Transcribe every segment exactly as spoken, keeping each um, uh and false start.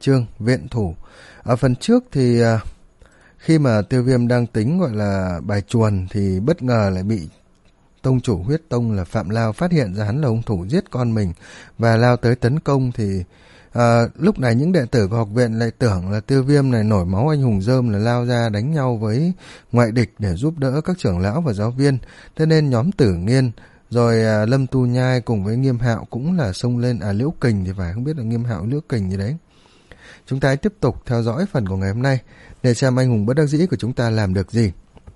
chương viện thủ. Ở phần trước thì uh, khi mà Tiêu Viêm đang tính gọi là bài chuồn thì bất ngờ lại bị tông chủ huyết tông là Phạm Lao phát hiện ra hắn là hung thủ giết con mình và lao tới tấn công. Thì à, lúc này những đệ tử của học viện lại tưởng là Tiêu Viêm này nổi máu anh hùng rơm là lao ra đánh nhau với ngoại địch để giúp đỡ các trưởng lão và giáo viên. Thế nên nhóm Tử Nghiên rồi à, Lâm Tu Nhai cùng với Nghiêm Hạo cũng là xông lên, à Liễu Kình thì phải, không biết là Nghiêm Hạo Liễu Kình gì đấy. Chúng ta hãy tiếp tục theo dõi phần của ngày hôm nay để xem anh hùng bất đắc dĩ của chúng ta làm được gì.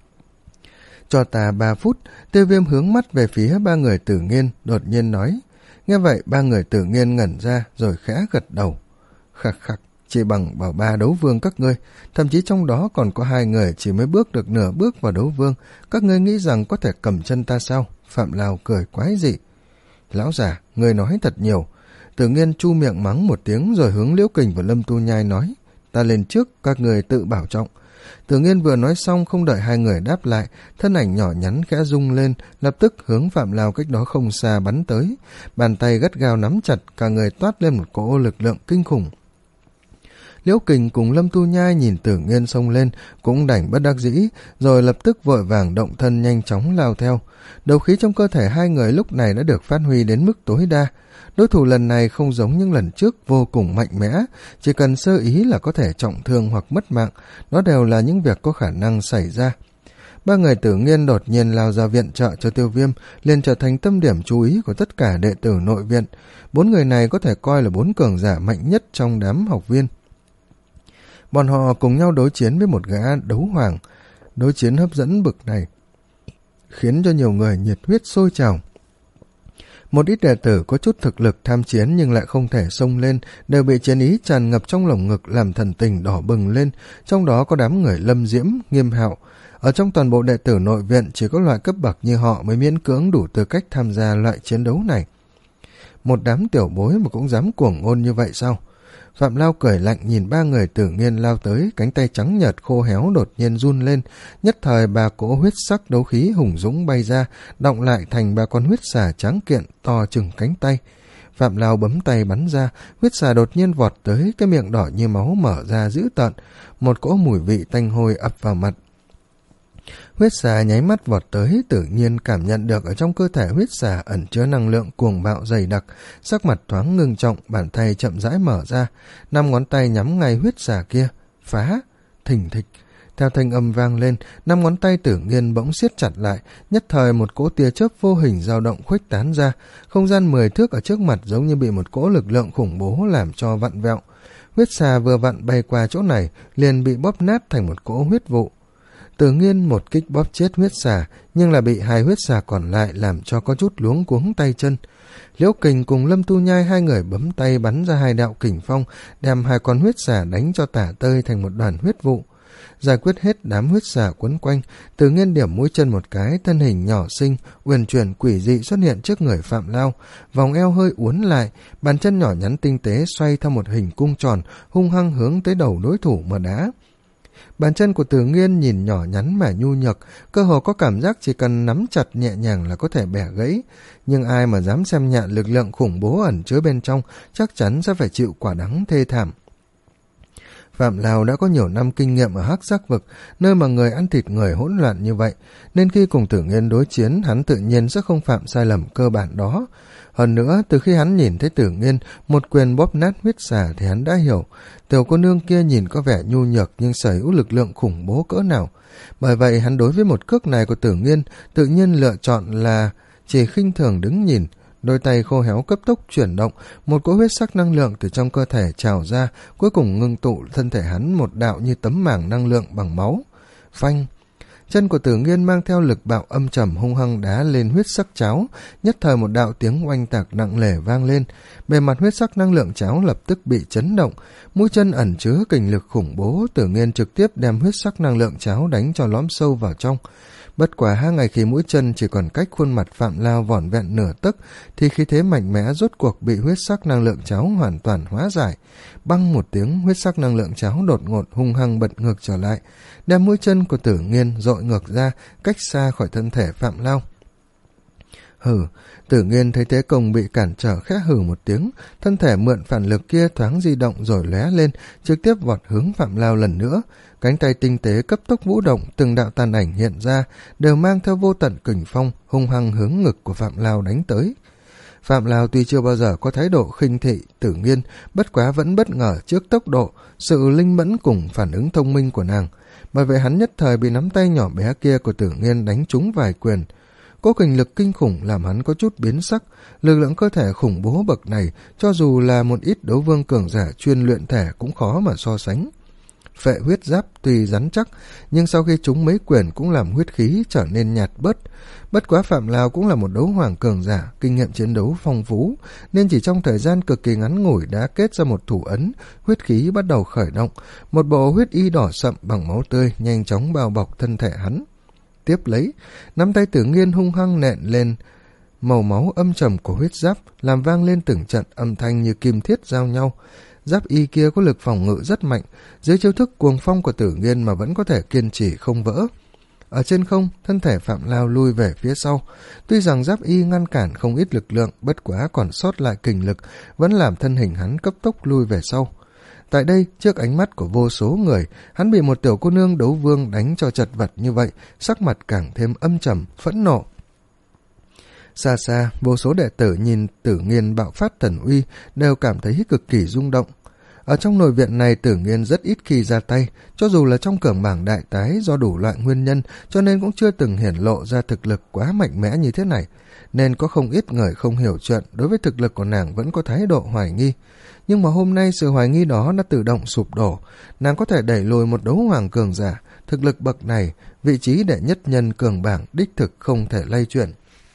Cho ta ba phút, Tiêu Viêm hướng mắt về phía ba người Tử Nghiên, đột nhiên nói. Nghe vậy, ba người Tử Nghiên ngẩn ra rồi khẽ gật đầu. Khắc khắc, chỉ bằng vào ba đấu vương các ngươi, thậm chí trong đó còn có hai người chỉ mới bước được nửa bước vào đấu vương. Các ngươi nghĩ rằng có thể cầm chân ta sao? Phạm Lao cười quái dị. Lão già, ngươi nói thật nhiều. Tử Nghiên chu miệng mắng một tiếng rồi hướng Liễu Kình và Lâm Tu Nhai nói. Ta lên trước, các người tự bảo trọng. Tử Nghiên vừa nói xong, không đợi hai người đáp lại, thân ảnh nhỏ nhắn khẽ rung lên, lập tức hướng Phạm Lao cách đó không xa bắn tới. Bàn tay gắt gao nắm chặt, cả người toát lên một cỗ lực lượng kinh khủng. Liễu Kình cùng Lâm Tu Nhai nhìn Tử Nghiên xông lên, cũng đành bất đắc dĩ, rồi lập tức vội vàng động thân nhanh chóng lao theo. Đấu khí trong cơ thể hai người lúc này đã được phát huy đến mức tối đa. Đối thủ lần này không giống những lần trước vô cùng mạnh mẽ, chỉ cần sơ ý là có thể trọng thương hoặc mất mạng, đó đều là những việc có khả năng xảy ra. Ba người Tử Nghiên đột nhiên lao ra viện trợ cho Tiêu Viêm, liền trở thành tâm điểm chú ý của tất cả đệ tử nội viện. Bốn người này có thể coi là bốn cường giả mạnh nhất trong đám học viên. Bọn họ cùng nhau đối chiến với một gã đấu hoàng. Đối chiến hấp dẫn bực này khiến cho nhiều người nhiệt huyết sôi trào. Một ít đệ tử có chút thực lực tham chiến nhưng lại không thể xông lên, đều bị chiến ý tràn ngập trong lồng ngực làm thần tình đỏ bừng lên, trong đó có đám người Lâm Diễm, Nghiêm Hạo. Ở trong toàn bộ đệ tử nội viện chỉ có loại cấp bậc như họ mới miễn cưỡng đủ tư cách tham gia loại chiến đấu này. Một đám tiểu bối mà cũng dám cuồng ngôn như vậy sao? Phạm Lao cười lạnh nhìn ba người Tử Nghiên lao tới, cánh tay trắng nhợt khô héo đột nhiên run lên, nhất thời ba cỗ huyết sắc đấu khí hùng dũng bay ra, đọng lại thành ba con huyết xà tráng kiện to chừng cánh tay. Phạm Lao bấm tay bắn ra, huyết xà đột nhiên vọt tới, cái miệng đỏ như máu mở ra dữ tợn, một cỗ mùi vị tanh hôi ập vào mặt. Huyết xà nháy mắt vọt tới, Tự nhiên cảm nhận được ở trong cơ thể huyết xà ẩn chứa năng lượng cuồng bạo dày đặc, sắc mặt thoáng ngưng trọng, bàn tay chậm rãi mở ra, năm ngón tay nhắm ngay huyết xà kia, phá, thình thịch. Theo thanh âm vang lên, năm ngón tay Tử Nghiên bỗng siết chặt lại, nhất thời một cỗ tia chớp vô hình dao động khuếch tán ra, không gian mười thước ở trước mặt giống như bị một cỗ lực lượng khủng bố làm cho vặn vẹo. Huyết xà vừa vặn bay qua chỗ này, liền bị bóp nát thành một cỗ huyết vụ. Tử Nghiên một kích bóp chết huyết xà, nhưng là bị hai huyết xà còn lại làm cho có chút luống cuống tay chân. Liễu Kình cùng Lâm Tu Nhai hai người bấm tay bắn ra hai đạo kình phong, đem hai con huyết xà đánh cho tả tơi thành một đoàn huyết vụ. Giải quyết hết đám huyết xà quấn quanh, Tử Nghiên điểm mũi chân một cái, thân hình nhỏ xinh, uyển chuyển quỷ dị xuất hiện trước người Phạm Lao, vòng eo hơi uốn lại, bàn chân nhỏ nhắn tinh tế xoay theo một hình cung tròn, hung hăng hướng tới đầu đối thủ mà đá. Bàn chân của Tử Nghiên nhìn nhỏ nhắn mà nhu nhược, cơ hồ có cảm giác chỉ cần nắm chặt nhẹ nhàng là có thể bẻ gãy. Nhưng ai mà dám xem nhẹ lực lượng khủng bố ẩn chứa bên trong, chắc chắn sẽ phải chịu quả đắng thê thảm. Phạm Lao đã có nhiều năm kinh nghiệm ở Hắc Giác Vực, nơi mà người ăn thịt người hỗn loạn như vậy, nên khi cùng Tử Nghiên đối chiến, hắn tự nhiên sẽ không phạm sai lầm cơ bản đó. Hơn nữa, từ khi hắn nhìn thấy Tử Nghiên một quyền bóp nát huyết xà thì hắn đã hiểu, tiểu cô nương kia nhìn có vẻ nhu nhược nhưng sở hữu lực lượng khủng bố cỡ nào. Bởi vậy hắn đối với một cước này của Tử Nghiên tự nhiên lựa chọn là chỉ khinh thường đứng nhìn. Đôi tay khô héo cấp tốc chuyển động, một cỗ huyết sắc năng lượng từ trong cơ thể trào ra, cuối cùng ngưng tụ thân thể hắn một đạo như tấm mảng năng lượng bằng máu. Phanh! Chân của Tử Nghiên mang theo lực bạo âm trầm hung hăng đá lên huyết sắc cháo, nhất thời một đạo tiếng oanh tạc nặng nề vang lên, bề mặt huyết sắc năng lượng cháo lập tức bị chấn động, mũi chân ẩn chứa kình lực khủng bố, Tử Nghiên trực tiếp đem huyết sắc năng lượng cháo đánh cho lõm sâu vào trong. Bất quả hai ngày khi mũi chân chỉ còn cách khuôn mặt Phạm Lao vỏn vẹn nửa tấc, thì khí thế mạnh mẽ rốt cuộc bị huyết sắc năng lượng cháo hoàn toàn hóa giải. Băng một tiếng, huyết sắc năng lượng cháo đột ngột hung hăng bật ngược trở lại, đem mũi chân của Tử Nghiên dội ngược ra, cách xa khỏi thân thể Phạm Lao. Hừ, Tử Nghiên thấy Thế Công bị cản trở khẽ hừ một tiếng, thân thể mượn phản lực kia thoáng di động rồi lóe lên, trực tiếp vọt hướng Phạm Lao lần nữa. Cánh tay tinh tế cấp tốc vũ động, từng đạo tàn ảnh hiện ra, đều mang theo vô tận kình phong, hung hăng hướng ngực của Phạm Lao đánh tới. Phạm Lao tuy chưa bao giờ có thái độ khinh thị Tử Nghiên, bất quá vẫn bất ngờ trước tốc độ, sự linh mẫn cùng phản ứng thông minh của nàng. Bởi vậy hắn nhất thời bị nắm tay nhỏ bé kia của Tử Nghiên đánh trúng vài quyền. Cỗ kình lực kinh khủng làm hắn có chút biến sắc, lực lượng cơ thể khủng bố bậc này, cho dù là một ít đấu vương cường giả chuyên luyện thể cũng khó mà so sánh. Phệ huyết giáp tuy rắn chắc, nhưng sau khi trúng mấy quyền cũng làm huyết khí trở nên nhạt bớt. Bất quá Phạm Lao cũng là một đấu hoàng cường giả, kinh nghiệm chiến đấu phong phú, nên chỉ trong thời gian cực kỳ ngắn ngủi đã kết ra một thủ ấn, huyết khí bắt đầu khởi động, một bộ huyết y đỏ sậm bằng máu tươi nhanh chóng bao bọc thân thể hắn. Tiếp lấy, nắm tay Tử Nghiên hung hăng nện lên màu máu âm trầm của huyết giáp, làm vang lên từng trận âm thanh như kim thiết giao nhau. Giáp y kia có lực phòng ngự rất mạnh, dưới chiêu thức cuồng phong của Tử Nghiên mà vẫn có thể kiên trì không vỡ. Ở trên không, thân thể Phạm Lao lui về phía sau. Tuy rằng giáp y ngăn cản không ít lực lượng, bất quá còn sót lại kình lực, vẫn làm thân hình hắn cấp tốc lui về sau. Tại đây, trước ánh mắt của vô số người, hắn bị một tiểu cô nương đấu vương đánh cho chật vật như vậy, sắc mặt càng thêm âm trầm, phẫn nộ. Xa xa, vô số đệ tử nhìn Tử Nghiên bạo phát thần uy đều cảm thấy cực kỳ rung động. Ở trong nội viện này, Tử Nghiên rất ít khi ra tay, cho dù là trong cưởng bảng đại tái do đủ loại nguyên nhân, cho nên cũng chưa từng hiển lộ ra thực lực quá mạnh mẽ như thế này, nên có không ít người không hiểu chuyện đối với thực lực của nàng vẫn có thái độ hoài nghi. Nhưng mà hôm nay sự hoài nghi đó đã tự động sụp đổ, nàng có thể đẩy lùi một đấu hoàng cường giả, thực lực bậc này, vị trí đệ nhất nhân cường bảng đích thực không thể lay chuyển.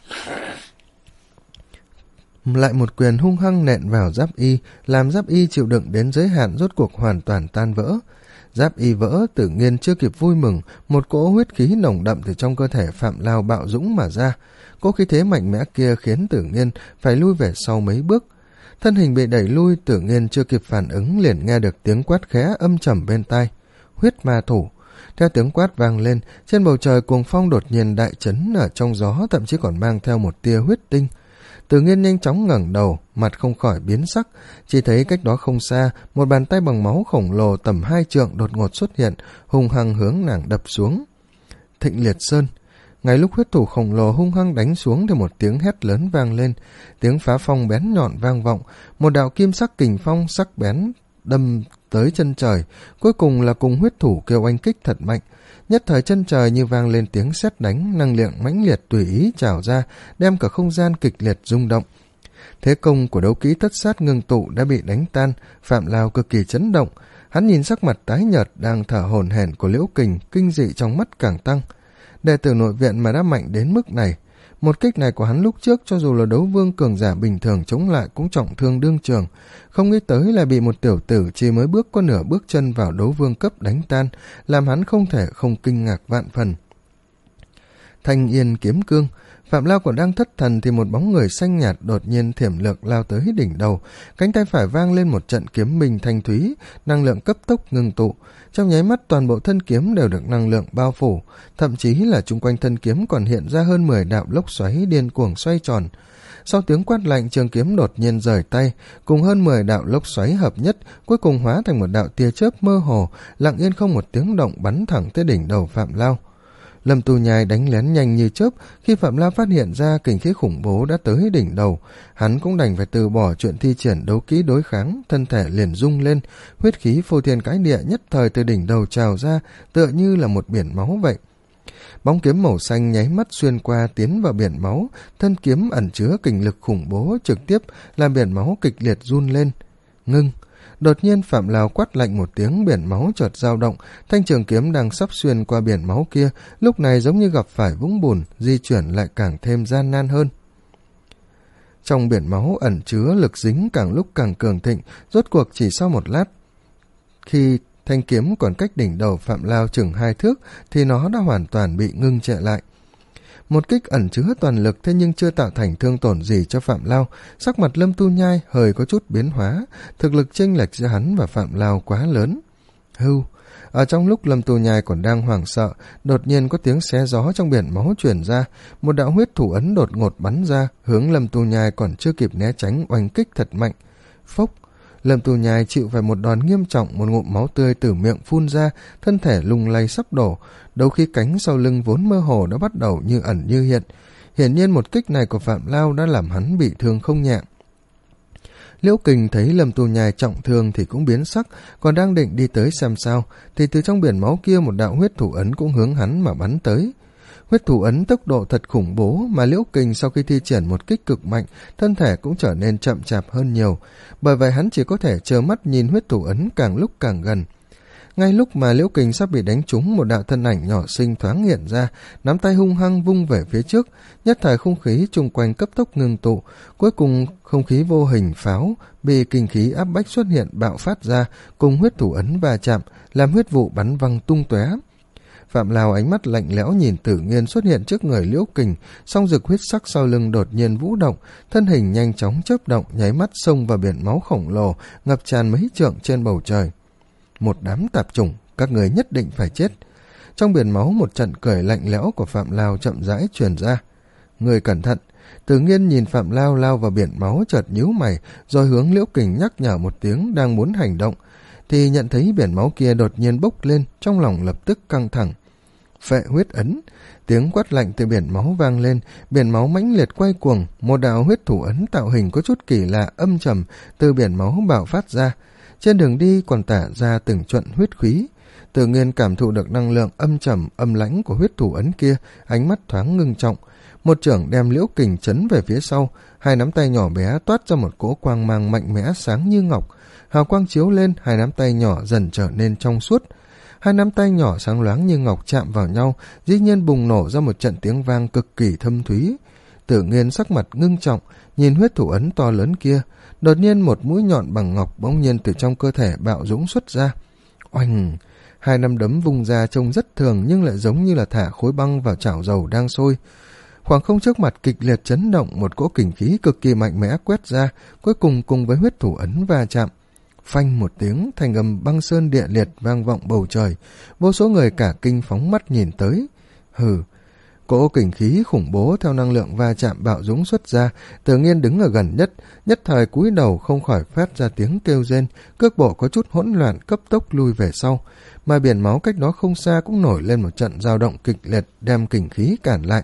Lại một quyền hung hăng nện vào giáp y, làm giáp y chịu đựng đến giới hạn rốt cuộc hoàn toàn tan vỡ. Giáp y vỡ, Tử Nghiên chưa kịp vui mừng, một cỗ huyết khí nồng đậm từ trong cơ thể Phạm Lao bạo dũng mà ra. Cỗ khí thế mạnh mẽ kia khiến Tử Nghiên phải lui về sau mấy bước. Thân hình bị đẩy lui, Tử Nghiên chưa kịp phản ứng liền nghe được tiếng quát khẽ âm trầm bên tai. Huyết ma thủ. Theo tiếng quát vang lên, trên bầu trời cuồng phong đột nhiên đại chấn, ở trong gió thậm chí còn mang theo một tia huyết tinh. Tử Nghiên nhanh chóng ngẩng đầu, mặt không khỏi biến sắc, chỉ thấy cách đó không xa, một bàn tay bằng máu khổng lồ tầm hai trượng đột ngột xuất hiện, hung hăng hướng nàng đập xuống. Thịnh Liệt Sơn. Ngay lúc huyết thủ khổng lồ hung hăng đánh xuống thì một tiếng hét lớn vang lên, tiếng phá phong bén nhọn vang vọng, một đạo kim sắc kình phong sắc bén đâm tới chân trời, cuối cùng là cùng huyết thủ kêu oanh kích thật mạnh. Nhất thời chân trời như vang lên tiếng sét đánh, năng lượng mãnh liệt tùy ý trào ra, đem cả không gian kịch liệt rung động. Thế công của đấu kỹ thất sát ngưng tụ đã bị đánh tan, Phạm Lao cực kỳ chấn động. Hắn nhìn sắc mặt tái nhợt đang thở hổn hển của Liễu Kình, kinh dị trong mắt càng tăng. Đệ tử nội viện mà đã mạnh đến mức này, một kích này của hắn lúc trước cho dù là đấu vương cường giả bình thường chống lại cũng trọng thương đương trường, không nghĩ tới là bị một tiểu tử chỉ mới bước có nửa bước chân vào đấu vương cấp đánh tan, làm hắn không thể không kinh ngạc vạn phần. Thanh Yên kiếm cương. Phạm Lao còn đang thất thần thì một bóng người xanh nhạt đột nhiên thiểm lược lao tới đỉnh đầu, cánh tay phải vang lên một trận kiếm minh thanh thúy, năng lượng cấp tốc ngưng tụ. Trong nháy mắt toàn bộ thân kiếm đều được năng lượng bao phủ, thậm chí là chung quanh thân kiếm còn hiện ra hơn mười đạo lốc xoáy điên cuồng xoay tròn. Sau tiếng quát lạnh, trường kiếm đột nhiên rời tay, cùng hơn mười đạo lốc xoáy hợp nhất, cuối cùng hóa thành một đạo tia chớp mơ hồ, lặng yên không một tiếng động bắn thẳng tới đỉnh đầu Phạm Lao. Lâm Tu Nhai đánh lén nhanh như chớp, khi Phạm Lao phát hiện ra kình khí khủng bố đã tới đỉnh đầu, hắn cũng đành phải từ bỏ chuyện thi triển đấu kỹ đối kháng, thân thể liền rung lên, huyết khí phô thiên cái địa nhất thời từ đỉnh đầu trào ra, tựa như là một biển máu vậy. Bóng kiếm màu xanh nháy mắt xuyên qua tiến vào biển máu, thân kiếm ẩn chứa kình lực khủng bố trực tiếp làm biển máu kịch liệt run lên. Ngưng. Đột nhiên Phạm Lao quát lạnh một tiếng, biển máu chợt dao động, thanh trường kiếm đang sắp xuyên qua biển máu kia, lúc này giống như gặp phải vũng bùn, di chuyển lại càng thêm gian nan hơn. Trong biển máu ẩn chứa lực dính càng lúc càng cường thịnh, rốt cuộc chỉ sau một lát, khi thanh kiếm còn cách đỉnh đầu Phạm Lao chừng hai thước, thì nó đã hoàn toàn bị ngưng trệ lại. Một kích ẩn chứa toàn lực thế nhưng chưa tạo thành thương tổn gì cho Phạm Lao, sắc mặt Lâm Tu Nhai hơi có chút biến hóa, thực lực chênh lệch giữa hắn và Phạm Lao quá lớn. Hưu. Ở trong lúc Lâm Tu Nhai còn đang hoảng sợ, đột nhiên có tiếng xé gió trong biển máu truyền ra, một đạo huyết thủ ấn đột ngột bắn ra, hướng Lâm Tu Nhai còn chưa kịp né tránh oanh kích thật mạnh. Phốc! Lâm Tu Nhai chịu phải một đòn nghiêm trọng, một ngụm máu tươi từ miệng phun ra, thân thể lung lay sắp đổ, đầu khí cánh sau lưng vốn mơ hồ đã bắt đầu như ẩn như hiện. Hiển nhiên một kích này của Phạm Lao đã làm hắn bị thương không nhẹ. Liễu Kình thấy Lâm Tu Nhai trọng thương thì cũng biến sắc, còn đang định đi tới xem sao, thì từ trong biển máu kia một đạo huyết thủ ấn cũng hướng hắn mà bắn tới. Huyết thủ ấn tốc độ thật khủng bố, mà Liễu Kình sau khi thi triển một kích cực mạnh, thân thể cũng trở nên chậm chạp hơn nhiều, bởi vậy hắn chỉ có thể trơ mắt nhìn huyết thủ ấn càng lúc càng gần. Ngay lúc mà Liễu Kình sắp bị đánh trúng, một đạo thân ảnh nhỏ xinh thoáng hiện ra, nắm tay hung hăng vung về phía trước, nhất thời không khí chung quanh cấp tốc ngưng tụ, cuối cùng không khí vô hình pháo bị kinh khí áp bách xuất hiện bạo phát ra, cùng huyết thủ ấn va chạm, làm huyết vụ bắn văng tung tóe. Phạm Lao ánh mắt lạnh lẽo nhìn Tử Nghiên xuất hiện trước người Liễu Kình, song rực huyết sắc sau lưng đột nhiên vũ động, thân hình nhanh chóng chớp động, nháy mắt xông vào biển máu khổng lồ ngập tràn mấy trượng trên bầu trời. Một đám tạp chủng, các người nhất định phải chết. Trong biển máu một trận cười lạnh lẽo của Phạm Lao chậm rãi truyền ra. Người cẩn thận. Tử Nghiên nhìn Phạm Lao lao vào biển máu chợt nhíu mày, rồi hướng Liễu Kình nhắc nhở một tiếng đang muốn hành động, thì nhận thấy biển máu kia đột nhiên bốc lên, trong lòng lập tức căng thẳng. Phệ huyết ấn. Tiếng quát lạnh từ biển máu vang lên, biển máu mãnh liệt quay cuồng, một đạo huyết thủ ấn tạo hình có chút kỳ lạ âm trầm từ biển máu bạo phát ra. Trên đường đi còn tả ra từng trận huyết khí. Tử Nghiên cảm thụ được năng lượng âm trầm âm lãnh của huyết thủ ấn kia, ánh mắt thoáng ngưng trọng. Một chưởng đem Liễu Kình chấn về phía sau, hai nắm tay nhỏ bé toát ra một cỗ quang mang mạnh mẽ sáng như ngọc. Hào quang chiếu lên, hai nắm tay nhỏ dần trở nên trong suốt. Hai nắm tay nhỏ sáng loáng như ngọc chạm vào nhau, dĩ nhiên bùng nổ ra một trận tiếng vang cực kỳ thâm thúy. Tử Nghiên sắc mặt ngưng trọng, nhìn huyết thủ ấn to lớn kia. Đột nhiên một mũi nhọn bằng ngọc bỗng nhiên từ trong cơ thể bạo dũng xuất ra. Oanh! Hai nắm đấm vung ra trông rất thường nhưng lại giống như là thả khối băng vào chảo dầu đang sôi. Khoảng không trước mặt kịch liệt chấn động, một cỗ kình khí cực kỳ mạnh mẽ quét ra, cuối cùng cùng với huyết thủ ấn va chạm. Phanh một tiếng, thành âm băng sơn địa liệt vang vọng bầu trời, vô số người cả kinh phóng mắt nhìn tới. Hừ! Cỗ kình khí khủng bố theo năng lượng va chạm bạo dũng xuất ra, Tử Nghiên đứng ở gần nhất, nhất thời cúi đầu không khỏi phát ra tiếng kêu rên, cước bộ có chút hỗn loạn cấp tốc lui về sau, mà biển máu cách đó không xa cũng nổi lên một trận dao động kịch liệt đem kình khí cản lại.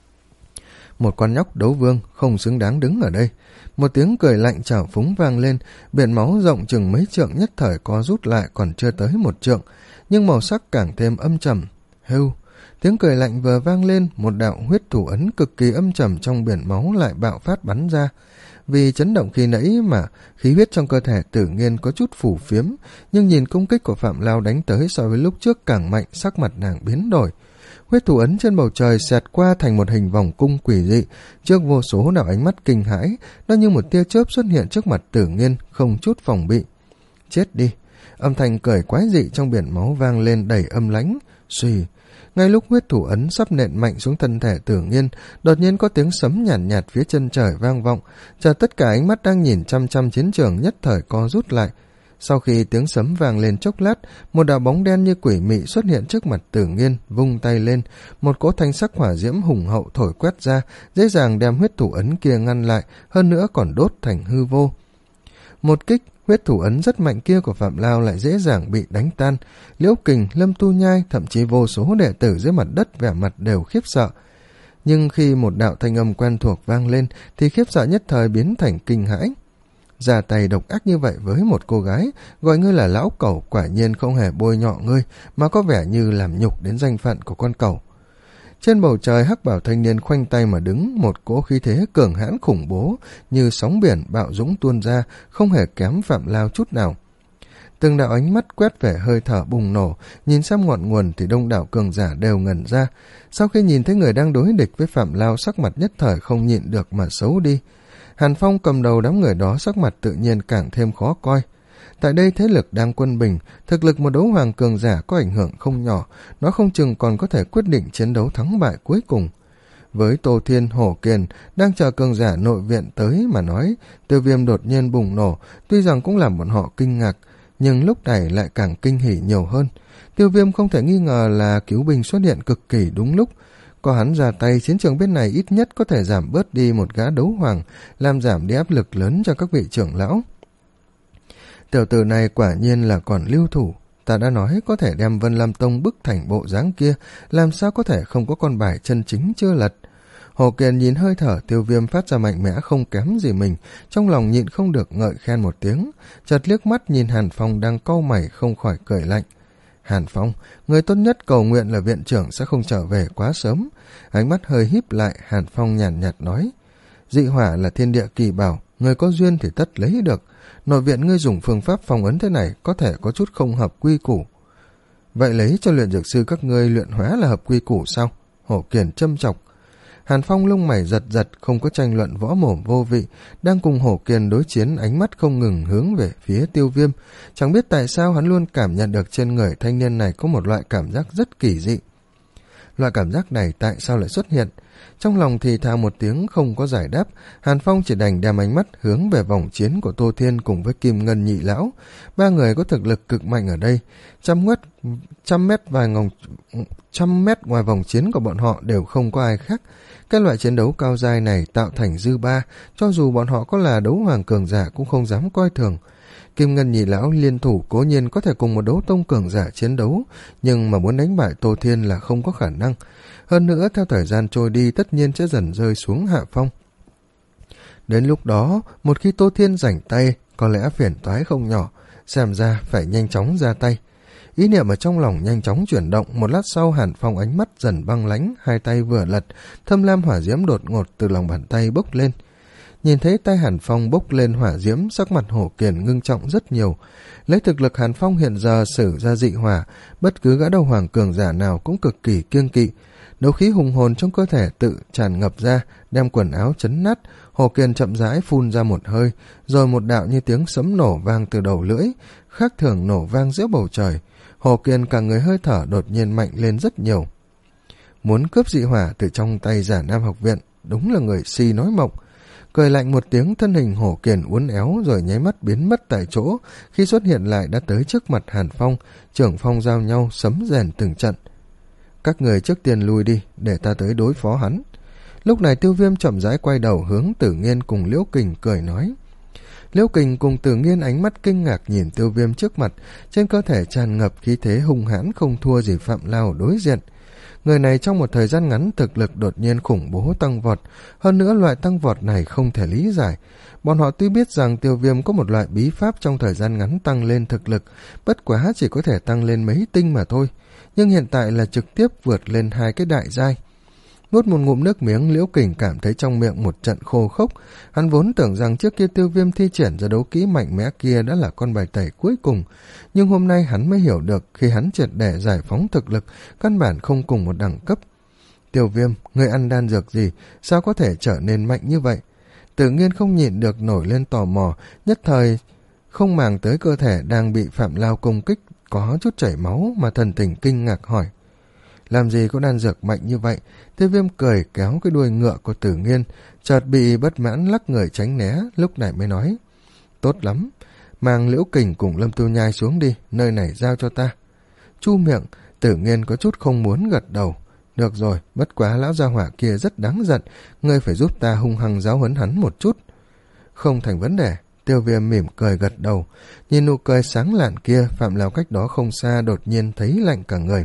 Một con nhóc đấu vương không xứng đáng đứng ở đây. Một tiếng cười lạnh trào phúng vang lên, biển máu rộng chừng mấy trượng nhất thời co rút lại còn chưa tới một trượng, nhưng màu sắc càng thêm âm trầm. Hưu! Tiếng cười lạnh vừa vang lên, một đạo huyết thủ ấn cực kỳ âm trầm trong biển máu lại bạo phát bắn ra. Vì chấn động khi nãy mà khí huyết trong cơ thể Tử Nghiên có chút phù phiếm, nhưng nhìn công kích của Phạm Lao đánh tới so với lúc trước càng mạnh, sắc mặt nàng biến đổi. Huyết thủ ấn trên bầu trời xẹt qua thành một hình vòng cung quỷ dị, trước vô số đạo ánh mắt kinh hãi, nó như một tia chớp xuất hiện trước mặt Tử Nghiên, không chút phòng bị. Chết đi! Âm thanh cười quái dị trong biển máu vang lên đầy âm lãnh. Suy! Ngay lúc huyết thủ ấn sắp nện mạnh xuống thân thể Tử Nghiên, đột nhiên có tiếng sấm nhàn nhạt, nhạt phía chân trời vang vọng, chợt tất cả ánh mắt đang nhìn chăm chăm chiến trường nhất thời co rút lại. Sau khi tiếng sấm vang lên chốc lát, một đạo bóng đen như quỷ mị xuất hiện trước mặt Tử Nghiên, vung tay lên, một cỗ thanh sắc hỏa diễm hùng hậu thổi quét ra, dễ dàng đem huyết thủ ấn kia ngăn lại, hơn nữa còn đốt thành hư vô. Một kích huyết thủ ấn rất mạnh kia của Phạm Lao lại dễ dàng bị đánh tan. Liễu Kình, Lâm Tu Nhai, thậm chí vô số đệ tử dưới mặt đất vẻ mặt đều khiếp sợ. Nhưng khi một đạo thanh âm quen thuộc vang lên thì khiếp sợ nhất thời biến thành kinh hãi. Ra tay độc ác như vậy với một cô gái, gọi ngươi là lão cẩu, quả nhiên không hề bôi nhọ ngươi, mà có vẻ như làm nhục đến danh phận của con cẩu. Trên bầu trời hắc bảo thanh niên khoanh tay mà đứng, một cỗ khí thế cường hãn khủng bố như sóng biển bạo dũng tuôn ra, không hề kém Phạm Lao chút nào. Từng đạo ánh mắt quét về hơi thở bùng nổ, nhìn xem ngọn nguồn thì đông đảo cường giả đều ngẩn ra. Sau khi nhìn thấy người đang đối địch với Phạm Lao, sắc mặt nhất thời không nhịn được mà xấu đi. Hàn Phong cầm đầu đám người đó sắc mặt tự nhiên càng thêm khó coi. Tại đây thế lực đang quân bình, thực lực một đấu hoàng cường giả có ảnh hưởng không nhỏ, nó không chừng còn có thể quyết định chiến đấu thắng bại cuối cùng. Với Tô Thiên, Hổ Kiền đang chờ cường giả nội viện tới mà nói, Tiêu Viêm đột nhiên bùng nổ, tuy rằng cũng làm bọn họ kinh ngạc, nhưng lúc này lại càng kinh hỉ nhiều hơn. Tiêu Viêm không thể nghi ngờ là cứu binh xuất hiện cực kỳ đúng lúc. Có hắn ra tay, chiến trường bên này ít nhất có thể giảm bớt đi một gã đấu hoàng, làm giảm đi áp lực lớn cho các vị trưởng lão. Tiểu tử này quả nhiên là còn lưu thủ. Ta đã nói có thể đem Vân Lam Tông bức thành bộ dáng kia, làm sao có thể không có con bài chân chính chưa lật. Hồ Kiền nhìn hơi thở Tiêu Viêm phát ra mạnh mẽ không kém gì mình, trong lòng nhịn không được ngợi khen một tiếng, chợt liếc mắt nhìn Hàn Phong đang cau mày không khỏi cười lạnh. Hàn Phong, người tốt nhất cầu nguyện là viện trưởng sẽ không trở về quá sớm. Ánh mắt hơi híp lại, Hàn Phong nhàn nhạt, nhạt nói, dị hỏa là thiên địa kỳ bảo, người có duyên thì tất lấy được. Nội viện ngươi dùng phương pháp phong ấn thế này có thể có chút không hợp quy củ. Vậy lấy cho luyện dược sư các ngươi luyện hóa là hợp quy củ sao? Hổ Kiền châm chọc. Hàn Phong lông mày giật giật, không có tranh luận võ mồm vô vị, đang cùng Hổ Kiền đối chiến, ánh mắt không ngừng hướng về phía Tiêu Viêm. Chẳng biết tại sao hắn luôn cảm nhận được trên người thanh niên này có một loại cảm giác rất kỳ dị. Loại cảm giác này tại sao lại xuất hiện? Trong lòng thì thào một tiếng không có giải đáp, Hàn Phong chỉ đành đem ánh mắt hướng về vòng chiến của Tô Thiên cùng với Kim Ngân nhị lão. Ba người có thực lực cực mạnh ở đây, trăm mét, trăm mét vài ngòng, trăm mét ngoài vòng chiến của bọn họ đều không có ai khác. Cái loại chiến đấu cao dai này tạo thành dư ba, cho dù bọn họ có là đấu hoàng cường giả cũng không dám coi thường. Kim Ngân nhị lão liên thủ cố nhiên có thể cùng một đấu tông cường giả chiến đấu, nhưng mà muốn đánh bại Tô Thiên là không có khả năng. Hơn nữa, theo thời gian trôi đi tất nhiên sẽ dần rơi xuống hạ phong. Đến lúc đó, một khi Tô Thiên rảnh tay, có lẽ phiền toái không nhỏ, xem ra phải nhanh chóng ra tay. Ý niệm ở trong lòng nhanh chóng chuyển động, một lát sau Hàn Phong ánh mắt dần băng lãnh, hai tay vừa lật, thâm lam hỏa diễm đột ngột từ lòng bàn tay bốc lên. Nhìn thấy tay Hàn Phong bốc lên hỏa diễm, sắc mặt Hổ Kiền ngưng trọng rất nhiều. Lấy thực lực Hàn Phong hiện giờ sử ra dị hỏa, bất cứ gã đầu hoàng cường giả nào cũng cực kỳ kiêng kỵ. Đấu khí hùng hồn trong cơ thể tự tràn ngập ra, đem quần áo chấn nát. Hồ Kiền chậm rãi phun ra một hơi, rồi một đạo như tiếng sấm nổ vang từ đầu lưỡi, khác thường nổ vang giữa bầu trời. Hồ Kiền cả người hơi thở đột nhiên mạnh lên rất nhiều. Muốn cướp dị hỏa từ trong tay Giả Nam học viện, đúng là người si nói mộng. Cười lạnh một tiếng, thân hình Hổ Kiền uốn éo rồi nháy mắt biến mất tại chỗ, khi xuất hiện lại đã tới trước mặt Hàn Phong, trưởng phong giao nhau sấm rèn từng trận. Các người trước tiên lui đi, để ta tới đối phó hắn. Lúc này Tiêu Viêm chậm rãi quay đầu hướng Tử Nghiên cùng Liễu Kình cười nói. Liễu Kình cùng Tử Nghiên ánh mắt kinh ngạc nhìn Tiêu Viêm trước mặt, trên cơ thể tràn ngập khí thế hung hãn không thua gì Phạm Lao đối diện. Người này trong một thời gian ngắn thực lực đột nhiên khủng bố tăng vọt, hơn nữa loại tăng vọt này không thể lý giải. Bọn họ tuy biết rằng Tiêu Viêm có một loại bí pháp trong thời gian ngắn tăng lên thực lực, bất quá chỉ có thể tăng lên mấy tinh mà thôi, nhưng hiện tại là trực tiếp vượt lên hai cái đại giai. Nuốt một ngụm nước miếng, Liễu Kình cảm thấy trong miệng một trận khô khốc. Hắn vốn tưởng rằng trước kia Tiêu Viêm thi triển ra đấu kỹ mạnh mẽ kia đã là con bài tẩy cuối cùng, nhưng hôm nay hắn mới hiểu được khi hắn triệt để giải phóng thực lực, căn bản không cùng một đẳng cấp. Tiêu Viêm, ngươi ăn đan dược gì, sao có thể trở nên mạnh như vậy? Tự nhiên không nhịn được nổi lên tò mò, nhất thời không màng tới cơ thể đang bị Phạm Lao công kích có chút chảy máu mà thần tình kinh ngạc hỏi. Làm gì có đan dược mạnh như vậy? Tiêu Viêm cười kéo cái đuôi ngựa của Tử Nghiên, chợt bị bất mãn lắc người tránh né, lúc này mới nói. Tốt lắm, mang Liễu Kình cùng Lâm Tu Nhai xuống đi, nơi này giao cho ta. Chu miệng, Tử Nghiên có chút không muốn gật đầu. Được rồi, bất quá lão gia hỏa kia rất đáng giận, ngươi phải giúp ta hung hăng giáo huấn hắn một chút. Không thành vấn đề. Tiêu Viêm mỉm cười gật đầu, nhìn nụ cười sáng lạn kia, Phạm Lão cách đó không xa đột nhiên thấy lạnh cả người.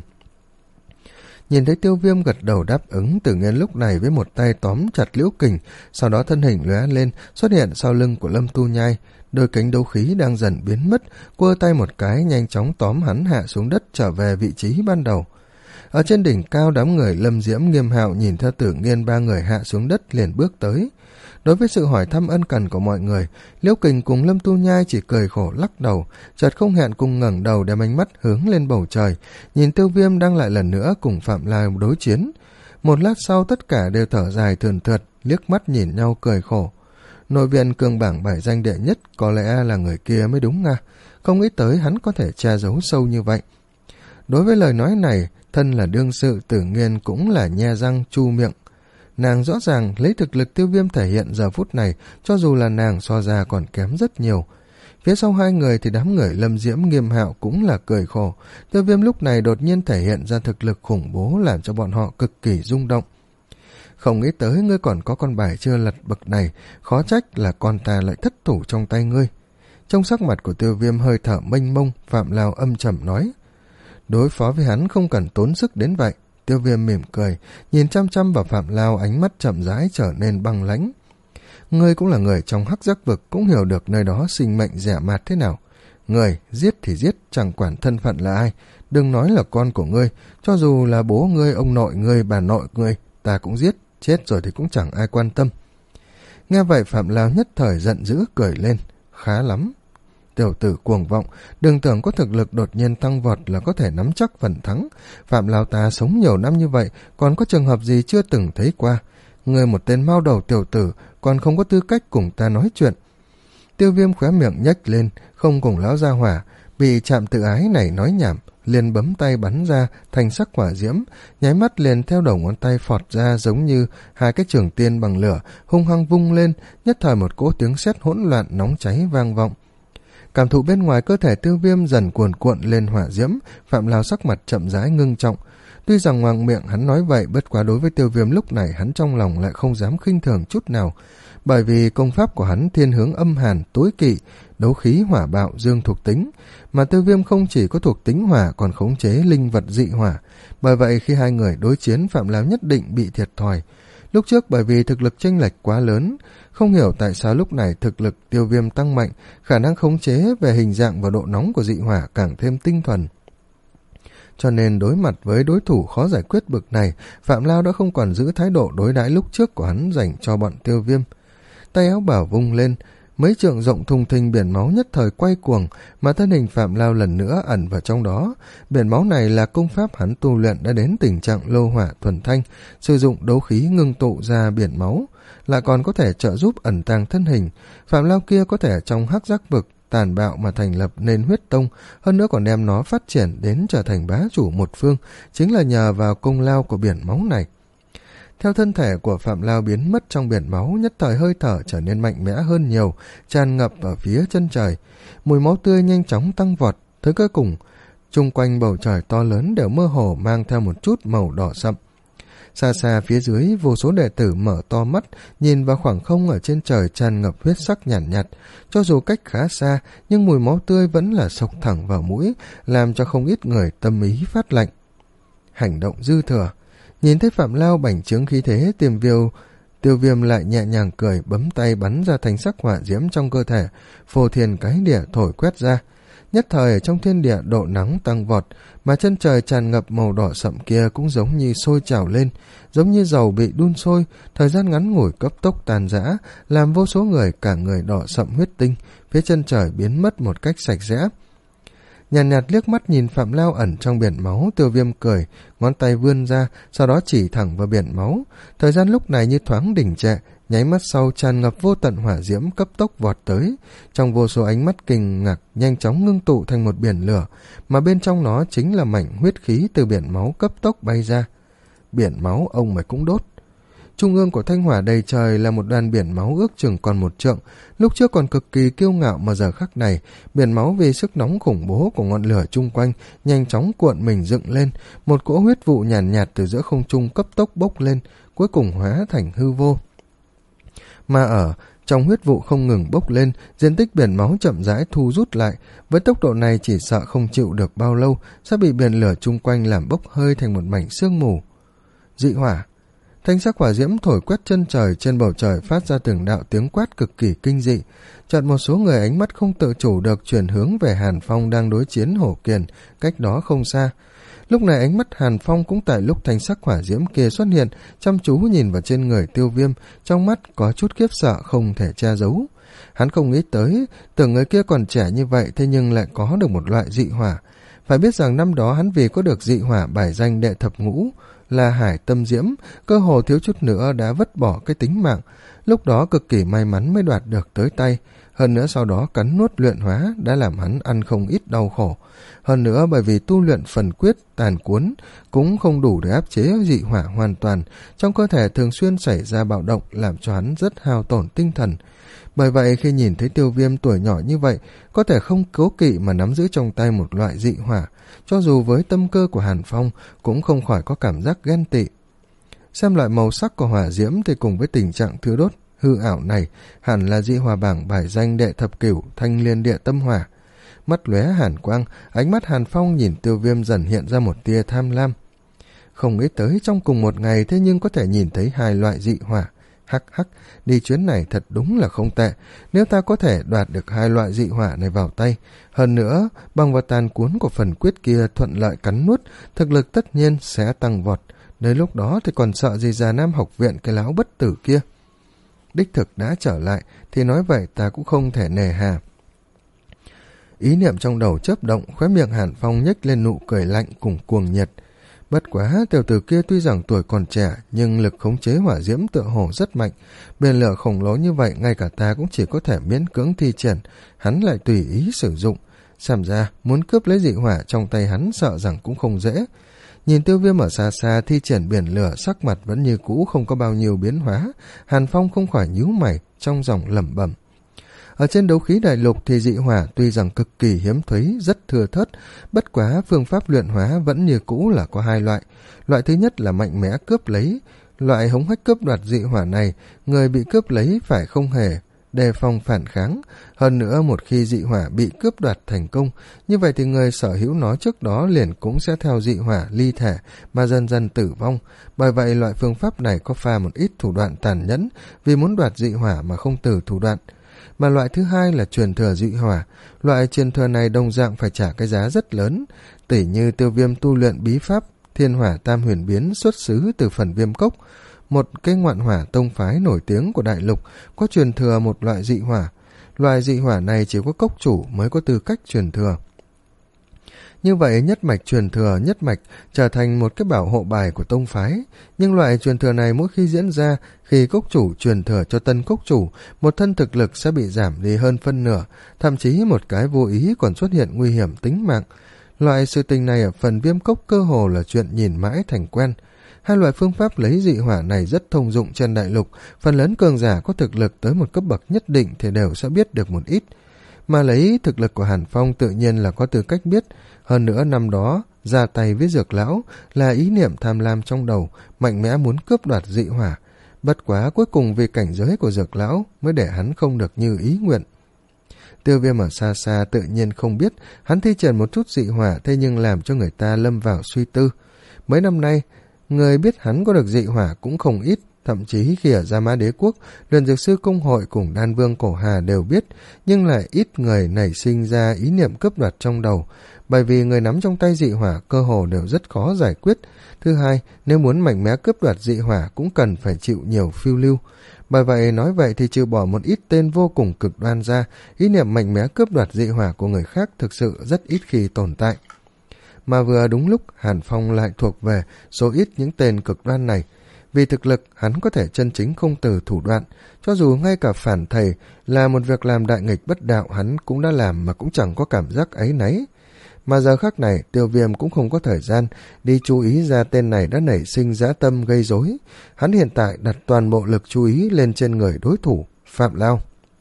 Nhìn thấy Tiêu Viêm gật đầu đáp ứng, Tử Nghiên lúc này với một tay tóm chặt Liễu Kình, sau đó thân hình lóe lên, xuất hiện sau lưng của Lâm Tu Nhai, đôi cánh đấu khí đang dần biến mất, quơ tay một cái nhanh chóng tóm hắn hạ xuống đất trở về vị trí ban đầu. Ở trên đỉnh cao, đám người Lâm Diễm, Nghiêm Hạo nhìn theo Tử Nghiên ba người hạ xuống đất liền bước tới. Đối với sự hỏi thăm ân cần của mọi người, Liễu Kình cùng Lâm Tu Nhai chỉ cười khổ lắc đầu, chợt không hẹn cùng ngẩng đầu đem ánh mắt hướng lên bầu trời, nhìn Tiêu Viêm đang lại lần nữa cùng Phạm Lai đối chiến. Một lát sau tất cả đều thở dài thườn thượt, liếc mắt nhìn nhau cười khổ. Nội viện cường bảng bài danh đệ nhất có lẽ là người kia mới đúng à, không nghĩ tới hắn có thể che giấu sâu như vậy. Đối với lời nói này, thân là đương sự Tử Nghiên cũng là nhe răng chu miệng. Nàng rõ ràng lấy thực lực Tiêu Viêm thể hiện giờ phút này, cho dù là nàng so ra còn kém rất nhiều. Phía sau hai người thì đám người Lâm Diễm, Nghiêm Hạo cũng là cười khổ. Tiêu Viêm lúc này đột nhiên thể hiện ra thực lực khủng bố làm cho bọn họ cực kỳ rung động. Không nghĩ tới ngươi còn có con bài chưa lật bậc này, khó trách là con ta lại thất thủ trong tay ngươi. Trong sắc mặt của Tiêu Viêm hơi thở mênh mông, Phạm Lao âm trầm nói. Đối phó với hắn không cần tốn sức đến vậy. Tiêu Viêm mỉm cười, nhìn chăm chăm vào Phạm Lao, ánh mắt chậm rãi trở nên băng lãnh. Ngươi cũng là người trong hắc giác vực, cũng hiểu được nơi đó sinh mệnh rẻ mạt thế nào. Người giết thì giết, chẳng quản thân phận là ai. Đừng nói là con của ngươi, cho dù là bố ngươi, ông nội ngươi, bà nội ngươi, ta cũng giết, chết rồi thì cũng chẳng ai quan tâm. Nghe vậy Phạm Lao nhất thời giận dữ cười lên. Khá lắm. Tiểu tử cuồng vọng, đừng tưởng có thực lực đột nhiên tăng vọt là có thể nắm chắc phần thắng. Phạm Lao ta sống nhiều năm như vậy, còn có trường hợp gì chưa từng thấy qua. Ngươi một tên mao đầu tiểu tử, còn không có tư cách cùng ta nói chuyện. Tiêu Viêm khóe miệng nhếch lên, không cùng lão gia hỏa, bị chạm tự ái này nói nhảm, liền bấm tay bắn ra thành sắc hỏa diễm, nháy mắt liền theo đầu ngón tay phọt ra giống như hai cái trường tiên bằng lửa, hung hăng vung lên, nhất thời một cỗ tiếng sét hỗn loạn nóng cháy vang vọng. Cảm thụ bên ngoài cơ thể Tiêu Viêm dần cuồn cuộn lên hỏa diễm, Phạm Lao sắc mặt chậm rãi ngưng trọng. Tuy rằng ngoằng miệng hắn nói vậy, bất quá đối với Tiêu Viêm lúc này hắn trong lòng lại không dám khinh thường chút nào, bởi vì công pháp của hắn thiên hướng âm hàn, tối kỵ, đấu khí hỏa bạo dương thuộc tính, mà Tiêu Viêm không chỉ có thuộc tính hỏa còn khống chế linh vật dị hỏa, bởi vậy khi hai người đối chiến Phạm Lao nhất định bị thiệt thòi. Lúc trước bởi vì thực lực chênh lệch quá lớn, không hiểu tại sao lúc này thực lực Tiêu Viêm tăng mạnh, khả năng khống chế về hình dạng và độ nóng của dị hỏa càng thêm tinh thuần. Cho nên đối mặt với đối thủ khó giải quyết bực này, Phạm Lao đã không còn giữ thái độ đối đãi lúc trước của hắn dành cho bọn Tiêu Viêm. Tay áo bảo vung lên, mấy trượng rộng thùng thình biển máu nhất thời quay cuồng, mà thân hình Phạm Lao lần nữa ẩn vào trong đó. Biển máu này là công pháp hắn tu luyện đã đến tình trạng lô hỏa thuần thanh, sử dụng đấu khí ngưng tụ ra biển máu, lại còn có thể trợ giúp ẩn tàng thân hình. Phạm Lao kia có thể trong hắc giác vực tàn bạo mà thành lập nên huyết tông, hơn nữa còn đem nó phát triển đến trở thành bá chủ một phương, chính là nhờ vào công lao của biển máu này. Theo thân thể của Phạm Lao biến mất trong biển máu, nhất thời hơi thở trở nên mạnh mẽ hơn nhiều, tràn ngập ở phía chân trời. Mùi máu tươi nhanh chóng tăng vọt, tới cuối cùng, chung quanh bầu trời to lớn đều mơ hồ mang theo một chút màu đỏ sậm. Xa xa phía dưới, vô số đệ tử mở to mắt, nhìn vào khoảng không ở trên trời tràn ngập huyết sắc nhàn nhạt, nhạt. Cho dù cách khá xa, nhưng mùi máu tươi vẫn là xộc thẳng vào mũi, làm cho không ít người tâm ý phát lạnh. Hành động dư thừa. Nhìn thấy Phạm Lao bành trướng khí thế, tiềm viêu, Tiêu Viêm lại nhẹ nhàng cười, bấm tay bắn ra thành sắc hỏa diễm trong cơ thể, phô thiên cái địa thổi quét ra. Nhất thời ở trong thiên địa độ nắng tăng vọt, mà chân trời tràn ngập màu đỏ sậm kia cũng giống như sôi trào lên, giống như dầu bị đun sôi, thời gian ngắn ngủi cấp tốc tàn rã, làm vô số người cả người đỏ sậm huyết tinh, phía chân trời biến mất một cách sạch sẽ. Nhàn nhạt, nhạt liếc mắt nhìn Phạm Lao ẩn trong biển máu, Tiêu Viêm cười, ngón tay vươn ra, sau đó chỉ thẳng vào biển máu. Thời gian lúc này như thoáng đình trệ, nháy mắt sau tràn ngập vô tận hỏa diễm cấp tốc vọt tới, trong vô số ánh mắt kinh ngạc nhanh chóng ngưng tụ thành một biển lửa, mà bên trong nó chính là mảnh huyết khí từ biển máu cấp tốc bay ra. Biển máu ông mày cũng đốt. Trung ương của thanh hỏa đầy trời là một đoàn biển máu ước chừng còn một trượng, lúc trước còn cực kỳ kiêu ngạo mà giờ khắc này, biển máu vì sức nóng khủng bố của ngọn lửa chung quanh nhanh chóng cuộn mình dựng lên, một cỗ huyết vụ nhàn nhạt, nhạt từ giữa không trung cấp tốc bốc lên, cuối cùng hóa thành hư vô. Mà ở trong huyết vụ không ngừng bốc lên, diện tích biển máu chậm rãi thu rút lại, với tốc độ này chỉ sợ không chịu được bao lâu sẽ bị biển lửa chung quanh làm bốc hơi thành một mảnh sương mù. Dị hỏa. Thanh sắc hỏa diễm thổi quét chân trời, trên bầu trời phát ra từng đạo tiếng quát cực kỳ kinh dị. Chợt một số người ánh mắt không tự chủ được chuyển hướng về Hàn Phong đang đối chiến Hổ Kiền, cách đó không xa. Lúc này ánh mắt Hàn Phong cũng tại lúc thanh sắc hỏa diễm kia xuất hiện, chăm chú nhìn vào trên người Tiêu Viêm, trong mắt có chút khiếp sợ không thể che giấu. Hắn không nghĩ tới, tưởng người kia còn trẻ như vậy thế nhưng lại có được một loại dị hỏa. Phải biết rằng năm đó hắn vì có được dị hỏa bài danh đệ thập ngũ là Hải Tâm Diễm, cơ hồ thiếu chút nữa đã vứt bỏ cái tính mạng, lúc đó cực kỳ may mắn mới đoạt được tới tay. hơn nữa sau đó cắn nuốt luyện hóa đã làm hắn ăn không ít đau khổ. Hơn nữa bởi vì tu luyện phần quyết tàn cuốn cũng không đủ để áp chế dị hỏa hoàn toàn, trong cơ thể thường xuyên xảy ra bạo động làm cho hắn rất hao tổn tinh thần. Bởi vậy khi nhìn thấy Tiêu Viêm tuổi nhỏ như vậy, có thể không cố kỵ mà nắm giữ trong tay một loại dị hỏa, cho dù với tâm cơ của Hàn Phong cũng không khỏi có cảm giác ghen tị. Xem loại màu sắc của hỏa diễm thì cùng với tình trạng thiêu đốt hư ảo này, hẳn là dị hỏa bảng bài danh đệ thập cửu Thanh Liên Địa Tâm Hỏa. Mắt lóe hàn quang, ánh mắt Hàn Phong nhìn Tiêu Viêm dần hiện ra một tia tham lam. Không nghĩ tới trong cùng một ngày thế nhưng có thể nhìn thấy hai loại dị hỏa. Hắc hắc, đi chuyến này thật đúng là không tệ, nếu ta có thể đoạt được hai loại dị hỏa này vào tay, hơn nữa bằng vào tàn cuốn của phần quyết kia thuận lợi cắn nuốt, thực lực tất nhiên sẽ tăng vọt, đến lúc đó thì còn sợ gì Già Nam học viện cái láo bất tử kia. Đích thực đã trở lại thì nói vậy ta cũng không thể nề hà. Ý niệm trong đầu chớp động, khóe miệng Hàn Phong nhếch lên nụ cười lạnh cùng cuồng nhiệt. Bất quá tiểu tử kia tuy rằng tuổi còn trẻ nhưng lực khống chế hỏa diễm tựa hồ rất mạnh, biển lửa khổng lồ như vậy ngay cả ta cũng chỉ có thể miễn cưỡng thi triển, hắn lại tùy ý sử dụng, xem ra muốn cướp lấy dị hỏa trong tay hắn sợ rằng cũng không dễ. Nhìn Tiêu Viêm ở xa xa thi triển biển lửa, sắc mặt vẫn như cũ không có bao nhiêu biến hóa, Hàn Phong không khỏi nhíu mày trong dòng lẩm bẩm. Ở trên đấu khí đại lục thì dị hỏa tuy rằng cực kỳ hiếm thấy, rất thưa thớt, bất quá phương pháp luyện hóa vẫn như cũ là có hai loại. Loại thứ nhất là mạnh mẽ cướp lấy, loại hống hách cướp đoạt dị hỏa này, người bị cướp lấy phải không hề đề phòng phản kháng. Hơn nữa một khi dị hỏa bị cướp đoạt thành công, như vậy thì người sở hữu nó trước đó liền cũng sẽ theo dị hỏa ly thể mà dần dần tử vong. Bởi vậy loại phương pháp này có pha một ít thủ đoạn tàn nhẫn, vì muốn đoạt dị hỏa mà không từ thủ đoạn. Mà loại thứ hai là truyền thừa dị hỏa, loại truyền thừa này đồng dạng phải trả cái giá rất lớn, tỉ như Tiêu Viêm tu luyện bí pháp Thiên Hỏa Tam Huyền Biến xuất xứ từ phần Viêm Cốc, một cái ngoạn hỏa tông phái nổi tiếng của đại lục, có truyền thừa một loại dị hỏa. Loại dị hỏa này chỉ có cốc chủ mới có tư cách truyền thừa. Như vậy nhất mạch truyền thừa nhất mạch trở thành một cái bảo hộ bài của tông phái, nhưng loại truyền thừa này mỗi khi diễn ra, khi cốc chủ truyền thừa cho tân cốc chủ, một thân thực lực sẽ bị giảm đi hơn phân nửa, thậm chí một cái vô ý còn xuất hiện nguy hiểm tính mạng. Loại sự tình này ở phần Viêm Cốc cơ hồ là chuyện nhìn mãi thành quen. Hai loại phương pháp lấy dị hỏa này rất thông dụng trên đại lục, phần lớn cường giả có thực lực tới một cấp bậc nhất định thì đều sẽ biết được một ít. Mà lấy thực lực của Hàn Phong tự nhiên là có tư cách biết, hơn nữa năm đó ra tay với Dược Lão là ý niệm tham lam trong đầu, mạnh mẽ muốn cướp đoạt dị hỏa. Bất quá cuối cùng vì cảnh giới của Dược Lão mới để hắn không được như ý nguyện. Tiêu Viêm ở xa xa tự nhiên không biết hắn thi triển một chút dị hỏa, thế nhưng làm cho người ta lâm vào suy tư. Mấy năm nay người biết hắn có được dị hỏa cũng không ít, thậm chí khi ở Gia Mã Đế Quốc, Luyện Dược Sư Công Hội cùng Đan Vương Cổ Hà đều biết, nhưng lại ít người nảy sinh ra ý niệm cướp đoạt trong đầu, bởi vì người nắm trong tay dị hỏa cơ hồ đều rất khó giải quyết. Thứ hai, nếu muốn mạnh mẽ cướp đoạt dị hỏa cũng cần phải chịu nhiều phiêu lưu. Bởi vậy nói vậy thì trừ bỏ một ít tên vô cùng cực đoan ra, ý niệm mạnh mẽ cướp đoạt dị hỏa của người khác thực sự rất ít khi tồn tại. Mà vừa đúng lúc Hàn Phong lại thuộc về số ít những tên cực đoan này. Vì thực lực hắn có thể chân chính không từ thủ đoạn, cho dù ngay cả phản thầy là một việc làm đại nghịch bất đạo hắn cũng đã làm mà cũng chẳng có cảm giác áy náy. Mà giờ khắc này Tiêu Viêm cũng không có thời gian đi chú ý ra tên này đã nảy sinh dã tâm gây rối. Hắn hiện tại đặt toàn bộ lực chú ý lên trên người đối thủ Phạm Lao.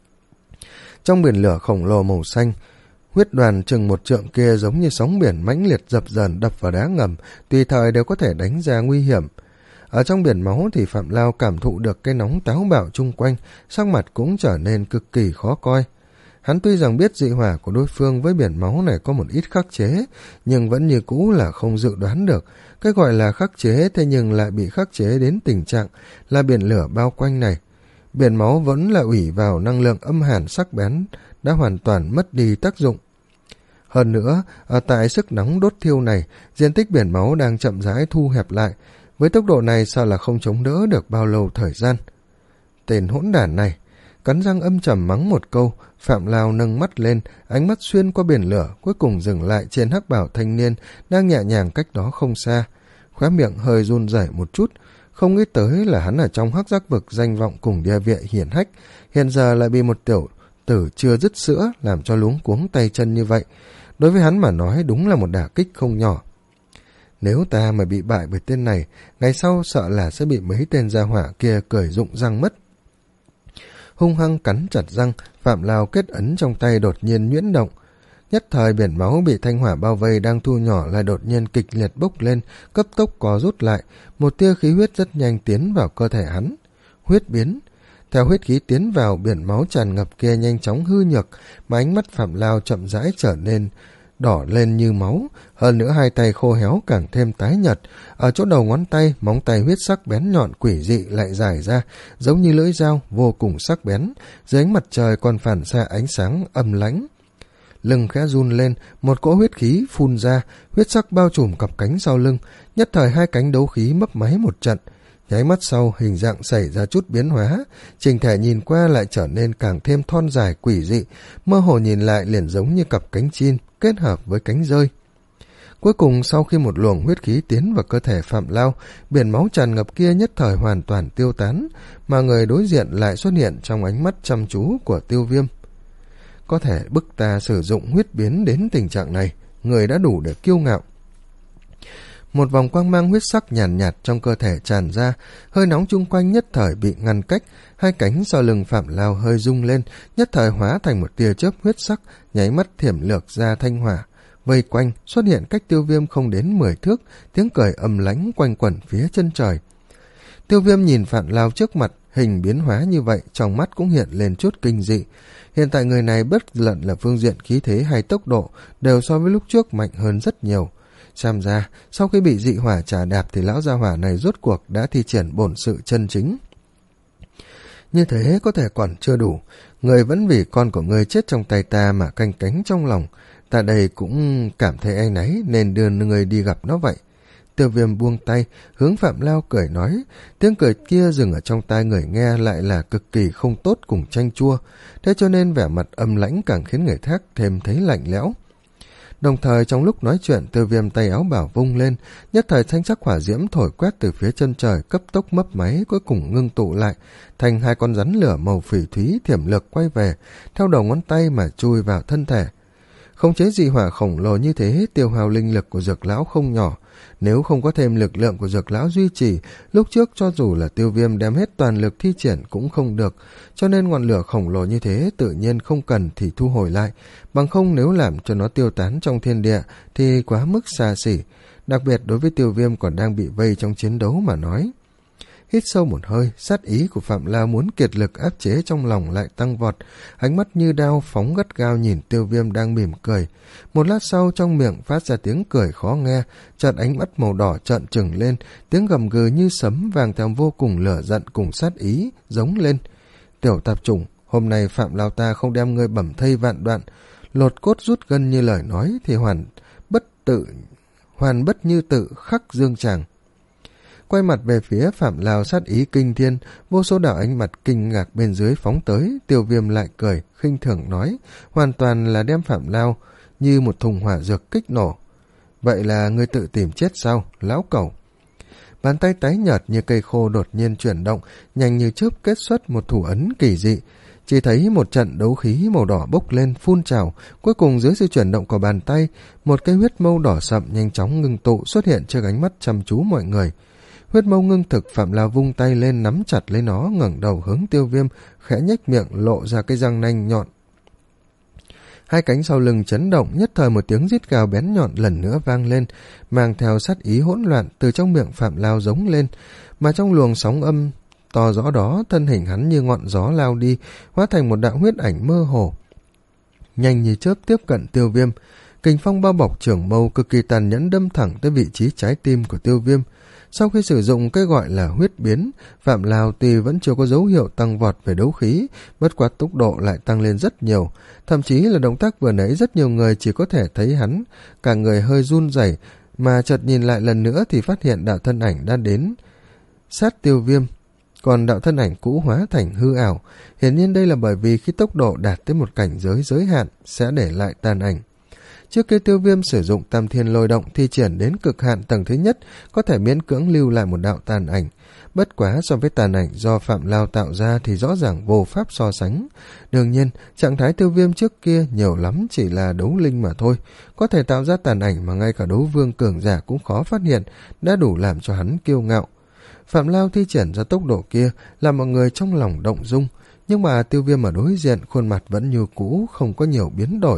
Trong biển lửa khổng lồ màu xanh, huyết đoàn chừng một trượng kia giống như sóng biển mãnh liệt dập dờn đập vào đá ngầm, tùy thời đều có thể đánh ra nguy hiểm. Ở trong biển máu thì Phạm Lao cảm thụ được cái nóng táo bạo chung quanh, sắc mặt cũng trở nên cực kỳ khó coi. Hắn tuy rằng biết dị hỏa của đối phương với biển máu này có một ít khắc chế, nhưng vẫn như cũ là không dự đoán được. Cái gọi là khắc chế thế nhưng lại bị khắc chế đến tình trạng là biển lửa bao quanh này. Biển máu vẫn là ủy vào năng lượng âm hàn sắc bén, đã hoàn toàn mất đi tác dụng. Hơn nữa, ở tại sức nóng đốt thiêu này, diện tích biển máu đang chậm rãi thu hẹp lại. Với tốc độ này sao là không chống đỡ được bao lâu thời gian. Tên hỗn đản này, cắn răng âm trầm mắng một câu, Phạm Lao nâng mắt lên, ánh mắt xuyên qua biển lửa, cuối cùng dừng lại trên hắc bảo thanh niên đang nhẹ nhàng cách đó không xa. Khóe miệng hơi run rẩy một chút, không nghĩ tới là hắn ở trong hắc giác vực danh vọng cùng địa vị hiển hách, hiện giờ lại bị một tiểu tử chưa dứt sữa làm cho luống cuống tay chân như vậy. Đối với hắn mà nói đúng là một đả kích không nhỏ. Nếu ta mà bị bại bởi tên này, ngày sau sợ là sẽ bị mấy tên gia hỏa kia cười rụng răng mất. Hung hăng cắn chặt răng, Phạm Lao kết ấn trong tay đột nhiên nhuyễn động. Nhất thời biển máu bị thanh hỏa bao vây đang thu nhỏ lại đột nhiên kịch liệt bốc lên, cấp tốc co rút lại, một tia khí huyết rất nhanh tiến vào cơ thể hắn. Huyết biến. Theo huyết khí tiến vào, biển máu tràn ngập kia nhanh chóng hư nhược, mà ánh mắt Phạm Lao chậm rãi trở nên đỏ lên như máu, hơn nữa hai tay khô héo càng thêm tái nhợt. Ở chỗ đầu ngón tay, móng tay huyết sắc bén nhọn quỷ dị lại dài ra, giống như lưỡi dao vô cùng sắc bén, dưới ánh mặt trời còn phản xạ ánh sáng âm lãnh. Lưng khẽ run lên, một cỗ huyết khí phun ra, huyết sắc bao trùm cặp cánh sau lưng, nhất thời hai cánh đấu khí mấp máy một trận. Nháy mắt sau, hình dạng xảy ra chút biến hóa, trình thể nhìn qua lại trở nên càng thêm thon dài quỷ dị, mơ hồ nhìn lại liền giống như cặp cánh chim kết hợp với cánh rơi. Cuối cùng, sau khi một luồng huyết khí tiến vào cơ thể Phạm Lao, biển máu tràn ngập kia nhất thời hoàn toàn tiêu tán, mà người đối diện lại xuất hiện trong ánh mắt chăm chú của Tiêu Viêm. Có thể bức ta sử dụng huyết biến đến tình trạng này, người đã đủ để kiêu ngạo. Một vòng quang mang huyết sắc nhàn nhạt, nhạt trong cơ thể tràn ra, hơi nóng chung quanh nhất thời bị ngăn cách, hai cánh sau lưng Phạm Lao hơi rung lên, nhất thời hóa thành một tia chớp huyết sắc, nháy mắt thiểm lược ra thanh hỏa. Vây quanh, xuất hiện cách Tiêu Viêm không đến mười thước, tiếng cười âm lãnh quanh quẩn phía chân trời. Tiêu Viêm nhìn Phạm Lao trước mặt, hình biến hóa như vậy, trong mắt cũng hiện lên chút kinh dị. Hiện tại người này bất luận là phương diện khí thế hay tốc độ, đều so với lúc trước mạnh hơn rất nhiều. Xem ra, sau khi bị dị hỏa trà đạp thì lão gia hỏa này rốt cuộc đã thi triển bổn sự chân chính. Như thế có thể còn chưa đủ, người vẫn vì con của người chết trong tay ta mà canh cánh trong lòng. Ta đây cũng cảm thấy áy náy nên đưa người đi gặp nó vậy. Tiêu Viêm buông tay, hướng Phạm Lao cười nói, tiếng cười kia dừng ở trong tai người nghe lại là cực kỳ không tốt cùng chanh chua, thế cho nên vẻ mặt âm lãnh càng khiến người khác thêm thấy lạnh lẽo. Đồng thời trong lúc nói chuyện, Tiêu Viêm tay áo bảo vung lên, nhất thời thanh sắc hỏa diễm thổi quét từ phía chân trời cấp tốc mấp máy, cuối cùng ngưng tụ lại thành hai con rắn lửa màu phỉ thúy thiểm lược quay về, theo đầu ngón tay mà chui vào thân thể. Khống chế dị hỏa khổng lồ như thế, tiêu hao linh lực của Dược lão không nhỏ. Nếu không có thêm lực lượng của Dược lão duy trì, lúc trước cho dù là Tiêu Viêm đem hết toàn lực thi triển cũng không được, cho nên ngọn lửa khổng lồ như thế tự nhiên không cần thì thu hồi lại, bằng không nếu làm cho nó tiêu tán trong thiên địa thì quá mức xa xỉ, đặc biệt đối với Tiêu Viêm còn đang bị vây trong chiến đấu mà nói. Hít sâu một hơi, sát ý của Phạm Lao muốn kiệt lực áp chế trong lòng lại tăng vọt, ánh mắt như đao phóng gắt gao nhìn Tiêu Viêm đang mỉm cười. Một lát sau trong miệng phát ra tiếng cười khó nghe, chợt ánh mắt màu đỏ trợn trừng lên, tiếng gầm gừ như sấm vang theo vô cùng lửa giận cùng sát ý, giống lên. Tiểu tạp chủng, hôm nay Phạm Lao ta không đem ngươi bẩm thây vạn đoạn, lột cốt rút gân như lời nói thì hoàn bất tự, hoàn bất như tự khắc dương tràng. Quay mặt về phía Phạm Lao sát ý kinh thiên, vô số đạo ánh mặt kinh ngạc bên dưới phóng tới, Tiêu Viêm lại cười, khinh thường nói, hoàn toàn là đem Phạm Lao như một thùng hỏa dược kích nổ. Vậy là ngươi tự tìm chết sao, lão cẩu? Bàn tay tái nhợt như cây khô đột nhiên chuyển động, nhanh như chớp kết xuất một thủ ấn kỳ dị. Chỉ thấy một trận đấu khí màu đỏ bốc lên phun trào, cuối cùng dưới sự chuyển động của bàn tay, một cây huyết mâu đỏ sậm nhanh chóng ngưng tụ xuất hiện trước ánh mắt chăm chú mọi người. Huyết mâu ngưng thực, Phạm Lao vung tay lên nắm chặt lấy nó, ngẩng đầu hướng Tiêu Viêm, khẽ nhếch miệng lộ ra cái răng nanh nhọn. Hai cánh sau lưng chấn động, nhất thời một tiếng rít gào bén nhọn lần nữa vang lên, mang theo sát ý hỗn loạn từ trong miệng Phạm Lao giống lên, mà trong luồng sóng âm to rõ đó, thân hình hắn như ngọn gió lao đi, hóa thành một đạo huyết ảnh mơ hồ, nhanh như chớp tiếp cận Tiêu Viêm. Kình phong bao bọc trưởng mâu cực kỳ tàn nhẫn đâm thẳng tới vị trí trái tim của Tiêu Viêm. Sau khi sử dụng cái gọi là huyết biến, Phạm Lao tuy vẫn chưa có dấu hiệu tăng vọt về đấu khí, bất quá tốc độ lại tăng lên rất nhiều, thậm chí là động tác vừa nãy rất nhiều người chỉ có thể thấy hắn cả người hơi run rẩy, mà chợt nhìn lại lần nữa thì phát hiện đạo thân ảnh đã đến sát Tiêu Viêm, còn đạo thân ảnh cũ hóa thành hư ảo. Hiển nhiên đây là bởi vì khi tốc độ đạt tới một cảnh giới giới hạn sẽ để lại tàn ảnh. Trước kia Tiêu Viêm sử dụng Tam Thiên Lôi Động thi triển đến cực hạn tầng thứ nhất, có thể miễn cưỡng lưu lại một đạo tàn ảnh. Bất quá so với tàn ảnh do Phạm Lao tạo ra thì rõ ràng vô pháp so sánh. Đương nhiên, trạng thái Tiêu Viêm trước kia nhiều lắm chỉ là đấu linh mà thôi. Có thể tạo ra tàn ảnh mà ngay cả đấu vương cường giả cũng khó phát hiện, đã đủ làm cho hắn kiêu ngạo. Phạm Lao thi triển ra tốc độ kia làm mọi người trong lòng động dung, nhưng mà Tiêu Viêm ở đối diện khuôn mặt vẫn như cũ, không có nhiều biến đổi.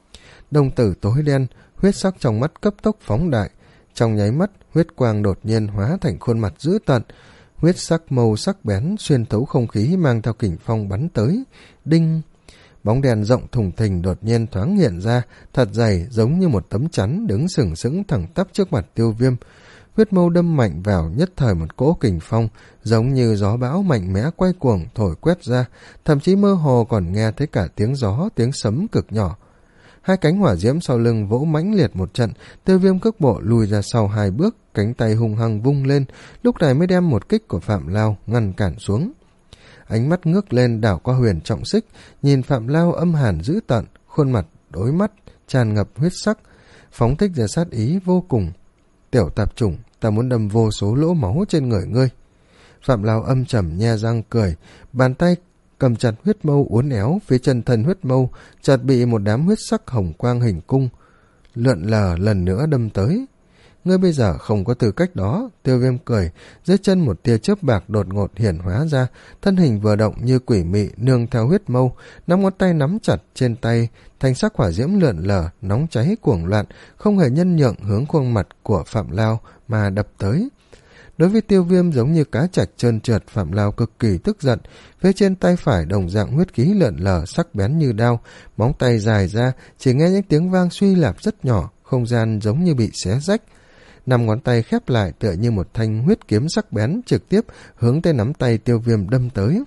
Đồng tử tối đen, huyết sắc trong mắt cấp tốc phóng đại. Trong nháy mắt, huyết quang đột nhiên hóa thành khuôn mặt dữ tợn. Huyết sắc màu sắc bén xuyên thấu không khí mang theo kình phong bắn tới. Đinh! Bóng đèn rộng thùng thình đột nhiên thoáng hiện ra, thật dày giống như một tấm chắn đứng sừng sững thẳng tắp trước mặt Tiêu Viêm. Huyết mâu đâm mạnh vào, nhất thời một cỗ kình phong giống như gió bão mạnh mẽ quay cuồng thổi quét ra, thậm chí mơ hồ còn nghe thấy cả tiếng gió, tiếng sấm cực nhỏ. Hai cánh hỏa diễm sau lưng vỗ mãnh liệt một trận, Tiêu Viêm cước bộ lùi ra sau hai bước, cánh tay hung hăng vung lên, lúc này mới đem một kích của Phạm Lao ngăn cản xuống. Ánh mắt ngước lên đảo qua Huyền Trọng Xích, nhìn Phạm Lao âm hàn dữ tợn, khuôn mặt đối mắt tràn ngập huyết sắc, phóng thích ra sát ý vô cùng. Tiểu tạp chủng, ta muốn đâm vô số lỗ máu trên người ngươi. Phạm Lao âm trầm nhe răng cười, bàn tay cầm chặt huyết mâu uốn éo, phía chân thân huyết mâu chợt bị một đám huyết sắc hồng quang hình cung lượn lờ lần nữa đâm tới. Ngươi bây giờ không có tư cách đó. Tiêu Viêm cười, dưới chân một tia chớp bạc đột ngột hiển hóa ra, thân hình vừa động như quỷ mị nương theo huyết mâu, năm ngón tay nắm chặt trên tay, thanh sắc hỏa diễm lượn lờ nóng cháy cuồng loạn, không hề nhân nhượng hướng khuôn mặt của Phạm Lao mà đập tới. Đối với Tiêu Viêm giống như cá trạch trơn trượt, Phạm Lao cực kỳ tức giận. Phía trên tay phải đồng dạng huyết khí lượn lờ sắc bén như đao, móng tay dài ra, chỉ nghe những tiếng vang suy lạp rất nhỏ, không gian giống như bị xé rách. Năm ngón tay khép lại tựa như một thanh huyết kiếm sắc bén trực tiếp hướng tới nắm tay Tiêu Viêm đâm tới.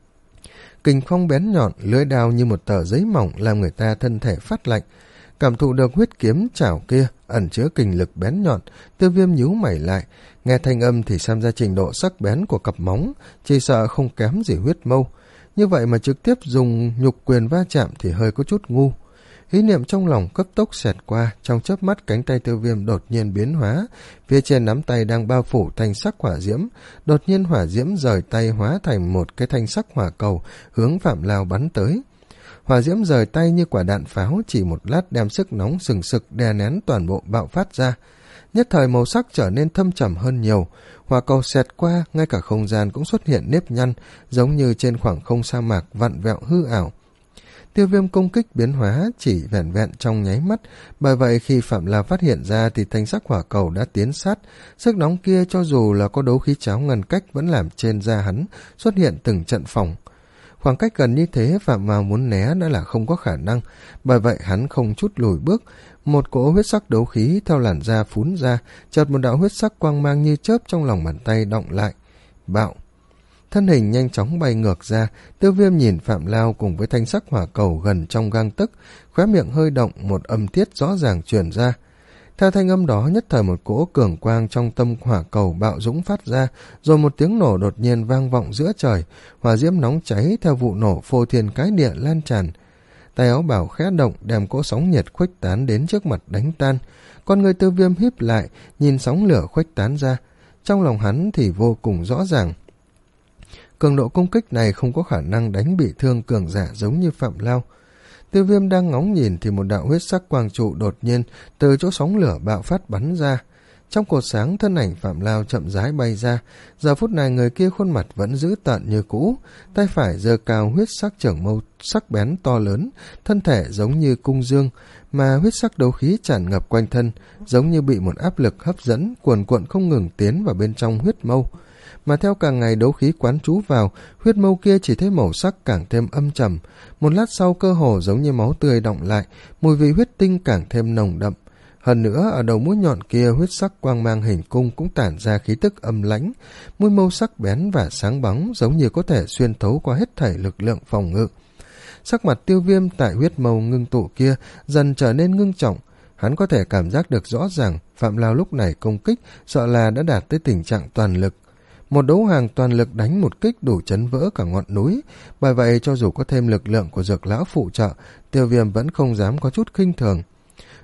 Kình phong bén nhọn, lưỡi đao như một tờ giấy mỏng làm người ta thân thể phát lạnh. Cảm thụ được huyết kiếm chảo kia ẩn chứa kình lực bén nhọn, Tiêu Viêm nhíu mày lại, nghe thanh âm thì xem ra trình độ sắc bén của cặp móng chỉ sợ không kém gì huyết mâu. Như vậy mà trực tiếp dùng nhục quyền va chạm thì hơi có chút ngu. Ý niệm trong lòng cấp tốc xẹt qua, trong chớp mắt cánh tay Tiêu Viêm đột nhiên biến hóa, phía trên nắm tay đang bao phủ thanh sắc hỏa diễm, đột nhiên hỏa diễm rời tay hóa thành một cái thanh sắc hỏa cầu hướng Phạm Lao bắn tới. Hỏa diễm rời tay như quả đạn pháo, chỉ một lát đem sức nóng sừng sực đè nén toàn bộ bạo phát ra. Nhất thời màu sắc trở nên thâm trầm hơn nhiều, hỏa cầu xẹt qua, ngay cả không gian cũng xuất hiện nếp nhăn, giống như trên khoảng không sa mạc vặn vẹo hư ảo. Tiêu Viêm công kích biến hóa chỉ vẹn vẹn trong nháy mắt, bởi vậy khi Phạm Lao phát hiện ra thì thanh sắc hỏa cầu đã tiến sát, sức nóng kia cho dù là có đấu khí cháo ngăn cách vẫn làm trên da hắn xuất hiện từng trận phỏng. Khoảng cách gần như thế Phạm Lao muốn né đã là không có khả năng, bởi vậy hắn không chút lùi bước, một cỗ huyết sắc đấu khí theo làn da phún ra, chợt một đạo huyết sắc quang mang như chớp trong lòng bàn tay động lại. Bạo! Thân hình nhanh chóng bay ngược ra, Tiêu Viêm nhìn Phạm Lao cùng với thanh sắc hỏa cầu gần trong gang tấc, khóe miệng hơi động, một âm tiết rõ ràng truyền ra. Theo thanh âm đó, nhất thời một cỗ cường quang trong tâm hỏa cầu bạo dũng phát ra, rồi một tiếng nổ đột nhiên vang vọng giữa trời, hỏa diễm nóng cháy theo vụ nổ phô thiên cái địa lan tràn. Tay áo bảo khẽ động, đem cỗ sóng nhiệt khuếch tán đến trước mặt đánh tan. Con người Tiêu Viêm híp lại, nhìn sóng lửa khuếch tán ra, trong lòng hắn thì vô cùng rõ ràng. Cường độ công kích này không có khả năng đánh bị thương cường giả giống như Phạm Lao. Tiêu Viêm đang ngóng nhìn thì một đạo huyết sắc quang trụ đột nhiên từ chỗ sóng lửa bạo phát bắn ra. Trong cột sáng, thân ảnh Phạm Lao chậm rãi bay ra. Giờ phút này người kia khuôn mặt vẫn giữ tợn như cũ, tay phải giơ cao huyết sắc chưởng mâu sắc bén to lớn, thân thể giống như cung dương, mà huyết sắc đấu khí tràn ngập quanh thân, giống như bị một áp lực hấp dẫn cuồn cuộn không ngừng tiến vào bên trong huyết mâu. Mà theo càng ngày đấu khí quán trú vào, huyết mâu kia chỉ thấy màu sắc càng thêm âm trầm. Một lát sau cơ hồ giống như máu tươi đọng lại, mùi vị huyết tinh càng thêm nồng đậm. Hơn nữa, ở đầu mũi nhọn kia huyết sắc quang mang hình cung cũng tản ra khí tức âm lãnh, mũi mâu sắc bén và sáng bóng giống như có thể xuyên thấu qua hết thảy lực lượng phòng ngự. Sắc mặt Tiêu Viêm tại huyết mâu ngưng tụ kia dần trở nên ngưng trọng. Hắn có thể cảm giác được rõ ràng Phạm Lao lúc này công kích sợ là đã đạt tới tình trạng toàn lực. Một đấu hàng toàn lực đánh một kích đủ chấn vỡ cả ngọn núi, bởi vậy cho dù có thêm lực lượng của Dược lão phụ trợ, Tiêu Viêm vẫn không dám có chút khinh thường.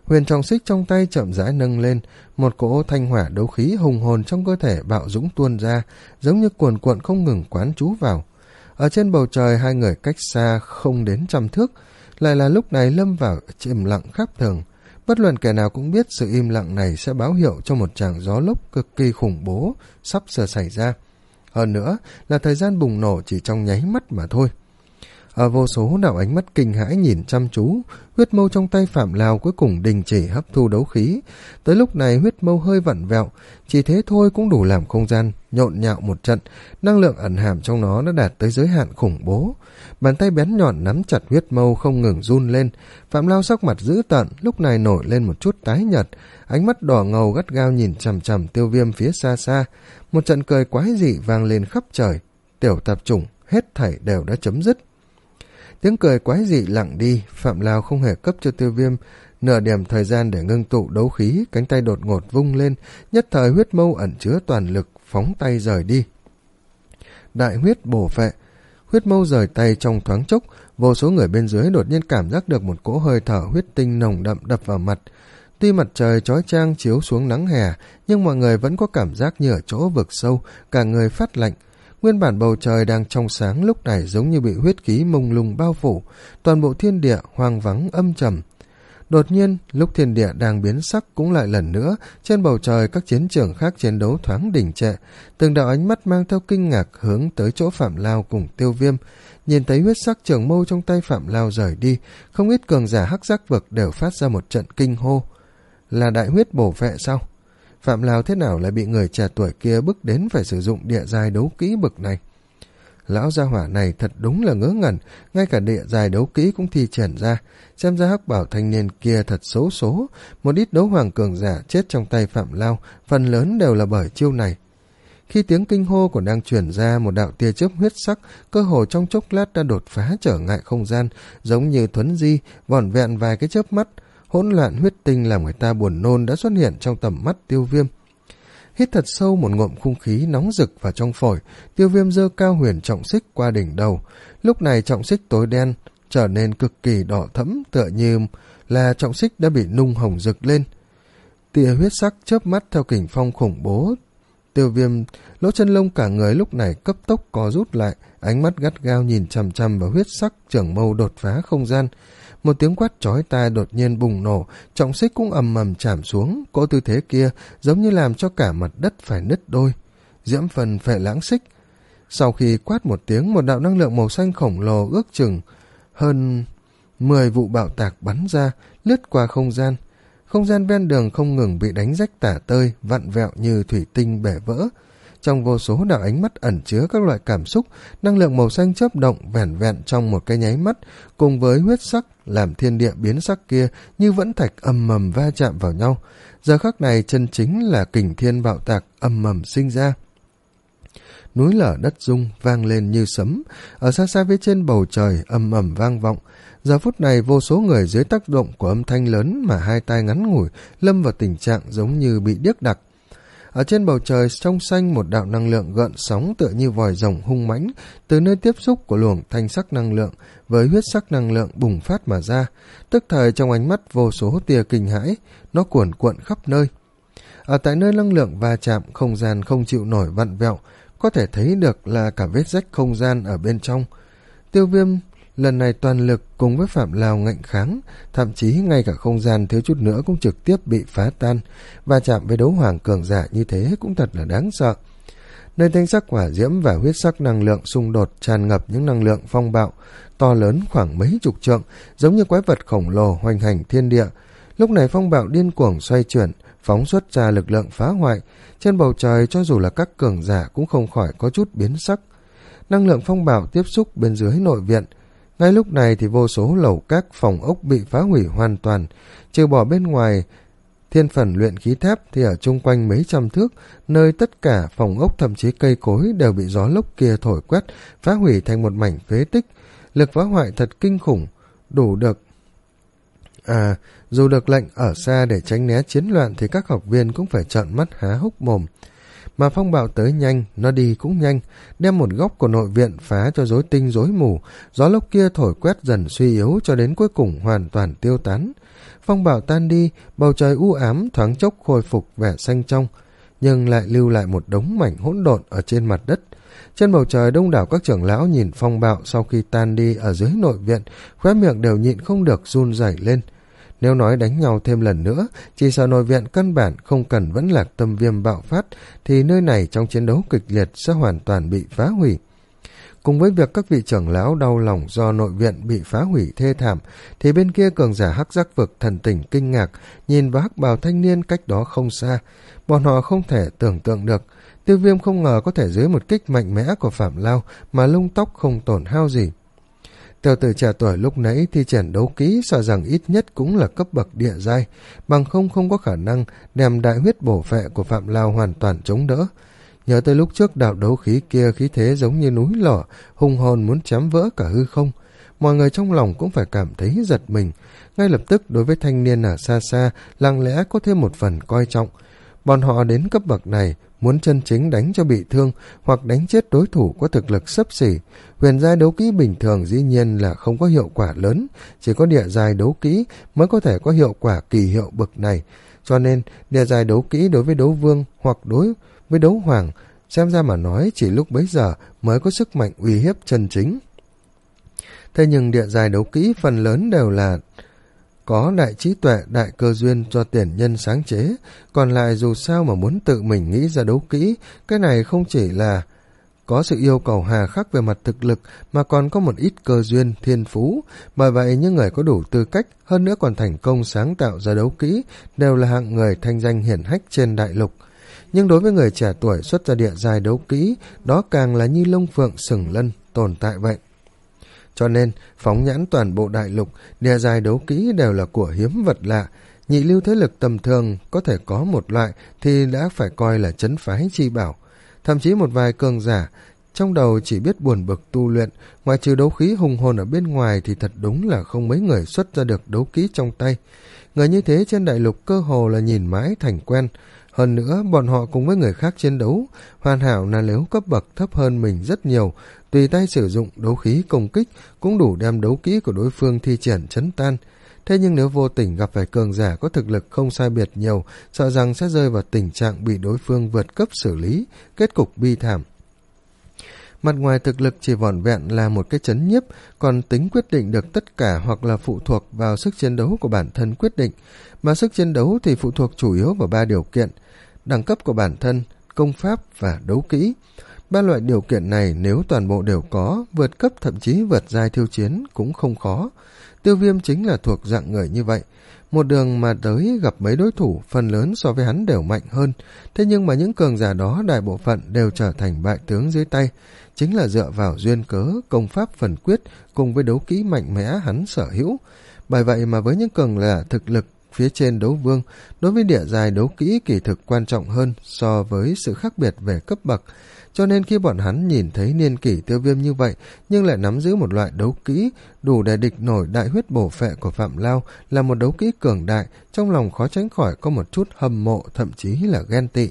Huyền trọng xích trong tay chậm rãi nâng lên, một cỗ thanh hỏa đấu khí hùng hồn trong cơ thể bạo dũng tuôn ra, giống như cuồn cuộn không ngừng quán trú vào. Ở trên bầu trời hai người cách xa không đến trăm thước, lại là lúc này lâm vào im lặng khác thường. Bất luận kẻ nào cũng biết sự im lặng này sẽ báo hiệu cho một tràng gió lốc cực kỳ khủng bố sắp sửa xảy ra. Hơn nữa là thời gian bùng nổ chỉ trong nháy mắt mà thôi. Ở vô số đạo ánh mắt kinh hãi nhìn chăm chú, huyết mâu trong tay Phạm Lao cuối cùng đình chỉ hấp thu đấu khí. Tới lúc này huyết mâu hơi vặn vẹo, chỉ thế thôi cũng đủ làm không gian nhộn nhạo một trận, năng lượng ẩn hàm trong nó đã đạt tới giới hạn khủng bố. Bàn tay bén nhọn nắm chặt huyết mâu không ngừng run lên. Phạm Lao sắc mặt dữ tợn, lúc này nổi lên một chút tái nhợt, ánh mắt đỏ ngầu gắt gao nhìn chằm chằm Tiêu Viêm phía xa xa. Một trận cười quái dị vang lên khắp trời. Tiểu tạp chủng, hết thảy đều đã chấm dứt. Tiếng cười quái dị lặng đi, Phạm Lao không hề cấp cho Tiêu Viêm nửa điểm thời gian để ngưng tụ đấu khí, cánh tay đột ngột vung lên, nhất thời huyết mâu ẩn chứa toàn lực, phóng tay rời đi. Đại huyết bổ phệ, huyết mâu rời tay trong thoáng chốc, vô số người bên dưới đột nhiên cảm giác được một cỗ hơi thở huyết tinh nồng đậm đập vào mặt. Tuy mặt trời chói chang chiếu xuống nắng hè, nhưng mọi người vẫn có cảm giác như ở chỗ vực sâu, cả người phát lạnh. Nguyên bản bầu trời đang trong sáng lúc này giống như bị huyết khí mông lung bao phủ, toàn bộ thiên địa hoang vắng âm trầm. Đột nhiên, lúc thiên địa đang biến sắc cũng lại lần nữa, trên bầu trời các chiến trường khác chiến đấu thoáng đỉnh trệ, từng đạo ánh mắt mang theo kinh ngạc hướng tới chỗ Phạm Lao cùng Tiêu Viêm. Nhìn thấy huyết sắc trường mâu trong tay Phạm Lao rời đi, không ít cường giả hắc giác vực đều phát ra một trận kinh hô. Là đại huyết bổ vệ sao? Phạm Lao thế nào lại bị người trẻ tuổi kia bức đến phải sử dụng địa giai đấu kỹ bực này? Lão gia hỏa này thật đúng là ngớ ngẩn, ngay cả địa giai đấu kỹ cũng thi triển ra, xem ra hắc bảo thanh niên kia thật xấu số. Một ít đấu hoàng cường giả chết trong tay Phạm Lao, phần lớn đều là bởi chiêu này. Khi tiếng kinh hô còn đang truyền ra, một đạo tia chớp huyết sắc cơ hồ trong chốc lát đã đột phá trở ngại không gian, giống như thuấn di, vỏn vẹn vài cái chớp mắt. Hỗn loạn huyết tinh làm người ta buồn nôn đã xuất hiện trong tầm mắt Tiêu Viêm. Hít thật sâu một ngụm không khí nóng rực vào trong phổi, Tiêu Viêm giơ cao huyền trọng xích qua đỉnh đầu. Lúc này trọng xích tối đen trở nên cực kỳ đỏ thẫm, tựa như là trọng xích đã bị nung hồng rực lên. Tia huyết sắc chớp mắt theo kình phong khủng bố. Tiêu Viêm lỗ chân lông cả người lúc này cấp tốc co rút lại, ánh mắt gắt gao nhìn chằm chằm vào huyết sắc trường mâu đột phá không gian. Một tiếng quát chói tai đột nhiên bùng nổ, trọng xích cũng ầm ầm chạm xuống, cỗ tư thế kia giống như làm cho cả mặt đất phải nứt đôi. Diễm phần phệ lãng xích. Sau khi quát một tiếng, một đạo năng lượng màu xanh khổng lồ ước chừng hơn mười vụ bạo tạc bắn ra, lướt qua không gian. Không gian ven đường không ngừng bị đánh rách tả tơi, vặn vẹo như thủy tinh bể vỡ. Trong vô số đạo ánh mắt ẩn chứa các loại cảm xúc, năng lượng màu xanh chớp động vẻn vẹn trong một cái nháy mắt, cùng với huyết sắc làm thiên địa biến sắc kia như vẫn thạch ầm ầm va chạm vào nhau. Giờ khắc này chân chính là kình thiên bạo tạc ầm ầm sinh ra. Núi lở đất rung vang lên như sấm, ở xa xa phía trên bầu trời ầm ầm vang vọng. Giờ phút này vô số người dưới tác động của âm thanh lớn mà hai tai ngắn ngủi lâm vào tình trạng giống như bị điếc đặc. Ở trên bầu trời trong xanh một đạo năng lượng gợn sóng tựa như vòi rồng hung mãnh từ nơi tiếp xúc của luồng thanh sắc năng lượng với huyết sắc năng lượng bùng phát mà ra, tức thời trong ánh mắt vô số tia kinh hãi, nó cuồn cuộn khắp nơi. Ở tại nơi năng lượng va chạm, không gian không chịu nổi vặn vẹo, có thể thấy được là cả vết rách không gian ở bên trong. Tiêu Viêm lần này toàn lực cùng với Phạm Lao ngạnh kháng, thậm chí ngay cả không gian thiếu chút nữa cũng trực tiếp bị phá tan, và chạm với đấu hoàng cường giả như thế cũng thật là đáng sợ. Nơi thanh sắc hỏa diễm và huyết sắc năng lượng xung đột tràn ngập những năng lượng phong bạo to lớn khoảng mấy chục trượng, giống như quái vật khổng lồ hoành hành thiên địa. Lúc này phong bạo điên cuồng xoay chuyển, phóng xuất ra lực lượng phá hoại. Trên bầu trời cho dù là các cường giả cũng không khỏi có chút biến sắc. Năng lượng phong bạo tiếp xúc bên dưới nội viện. Ngay lúc này thì vô số lầu các phòng ốc bị phá hủy hoàn toàn, trừ bỏ bên ngoài thiên phần luyện khí thép thì ở chung quanh mấy trăm thước, nơi tất cả phòng ốc thậm chí cây cối đều bị gió lốc kia thổi quét, phá hủy thành một mảnh phế tích. Lực phá hoại thật kinh khủng, đủ được À, dù được lệnh ở xa để tránh né chiến loạn thì các học viên cũng phải trợn mắt há hốc mồm. mà phong bạo tới nhanh, nó đi cũng nhanh, đem một góc của nội viện phá cho rối tinh rối mù, gió lốc kia thổi quét dần suy yếu cho đến cuối cùng hoàn toàn tiêu tán. Phong bạo tan đi, bầu trời u ám thoáng chốc khôi phục vẻ xanh trong, nhưng lại lưu lại một đống mảnh hỗn độn ở trên mặt đất. Trên bầu trời đông đảo các trưởng lão nhìn phong bạo sau khi tan đi ở dưới nội viện, khóe miệng đều nhịn không được run rẩy lên. Nếu nói đánh nhau thêm lần nữa, chỉ sợ nội viện căn bản không cần vẫn lạc tâm viêm bạo phát, thì nơi này trong chiến đấu kịch liệt sẽ hoàn toàn bị phá hủy. Cùng với việc các vị trưởng lão đau lòng do nội viện bị phá hủy thê thảm, thì bên kia cường giả hắc giác vực thần tình kinh ngạc, nhìn vào hắc bào thanh niên cách đó không xa. Bọn họ không thể tưởng tượng được, Tiêu Viêm không ngờ có thể dưới một kích mạnh mẽ của Phạm Lao mà lông tóc không tổn hao gì. Tiểu tử trẻ tuổi lúc nãy thi triển đấu kỹ sợ rằng ít nhất cũng là cấp bậc địa giai, bằng không không có khả năng đem đại huyết bổ phệ của Phạm Lao hoàn toàn chống đỡ. Nhớ tới lúc trước đạo đấu khí kia khí thế giống như núi lở, hùng hồn muốn chém vỡ cả hư không. Mọi người trong lòng cũng phải cảm thấy giật mình. Ngay lập tức đối với thanh niên ở xa xa, lặng lẽ có thêm một phần coi trọng. Bọn họ đến cấp bậc này, muốn chân chính đánh cho bị thương hoặc đánh chết đối thủ có thực lực xấp xỉ. Huyền giai đấu kỹ bình thường dĩ nhiên là không có hiệu quả lớn, chỉ có địa giai đấu kỹ mới có thể có hiệu quả kỳ hiệu bậc này. Cho nên, địa giai đấu kỹ đối với đấu vương hoặc đối với đấu hoàng, xem ra mà nói chỉ lúc bấy giờ mới có sức mạnh uy hiếp chân chính. Thế nhưng địa giai đấu kỹ phần lớn đều là có đại trí tuệ, đại cơ duyên cho tiền nhân sáng chế, còn lại dù sao mà muốn tự mình nghĩ ra đấu kỹ, cái này không chỉ là có sự yêu cầu hà khắc về mặt thực lực mà còn có một ít cơ duyên, thiên phú. Bởi vậy những người có đủ tư cách, hơn nữa còn thành công sáng tạo ra đấu kỹ, đều là hạng người thanh danh hiển hách trên đại lục. Nhưng đối với người trẻ tuổi xuất ra địa giai đấu kỹ, đó càng là như lông phượng sừng lân tồn tại vậy. Cho nên, phóng nhãn toàn bộ đại lục, địa giai đấu kỹ đều là của hiếm vật lạ. Nhị lưu thế lực tầm thường có thể có một loại thì đã phải coi là trấn phái chi bảo. Thậm chí một vài cường giả trong đầu chỉ biết buồn bực tu luyện, ngoài trừ đấu khí hùng hồn ở bên ngoài thì thật đúng là không mấy người xuất ra được đấu kỹ trong tay. Người như thế trên đại lục cơ hồ là nhìn mãi thành quen. Hơn nữa, bọn họ cùng với người khác chiến đấu, hoàn hảo là nếu cấp bậc thấp hơn mình rất nhiều, tùy tay sử dụng đấu khí công kích cũng đủ đem đấu kỹ của đối phương thi triển chấn tan. Thế nhưng nếu vô tình gặp phải cường giả có thực lực không sai biệt nhiều, sợ rằng sẽ rơi vào tình trạng bị đối phương vượt cấp xử lý, kết cục bi thảm. Mặt ngoài thực lực chỉ vỏn vẹn là một cái chấn nhiếp, còn tính quyết định được tất cả hoặc là phụ thuộc vào sức chiến đấu của bản thân quyết định. Mà sức chiến đấu thì phụ thuộc chủ yếu vào ba điều kiện: đẳng cấp của bản thân, công pháp và đấu kỹ. Ba loại điều kiện này nếu toàn bộ đều có, vượt cấp thậm chí vượt giai thiêu chiến cũng không khó. Tiêu Viêm chính là thuộc dạng người như vậy. Một đường mà tới gặp mấy đối thủ, phần lớn so với hắn đều mạnh hơn. Thế nhưng mà những cường giả đó đại bộ phận đều trở thành bại tướng dưới tay. Chính là dựa vào duyên cớ, công pháp phần quyết cùng với đấu kỹ mạnh mẽ hắn sở hữu. Bởi vậy mà với những cường giả thực lực phía trên đấu vương, đối với địa giai đấu kỹ kỳ thực quan trọng hơn so với sự khác biệt về cấp bậc. Cho nên khi bọn hắn nhìn thấy niên kỷ Tiêu Viêm như vậy, nhưng lại nắm giữ một loại đấu kỹ đủ để địch nổi đại huyết bổ phệ của Phạm Lao, là một đấu kỹ cường đại, trong lòng khó tránh khỏi có một chút hâm mộ, thậm chí là ghen tị.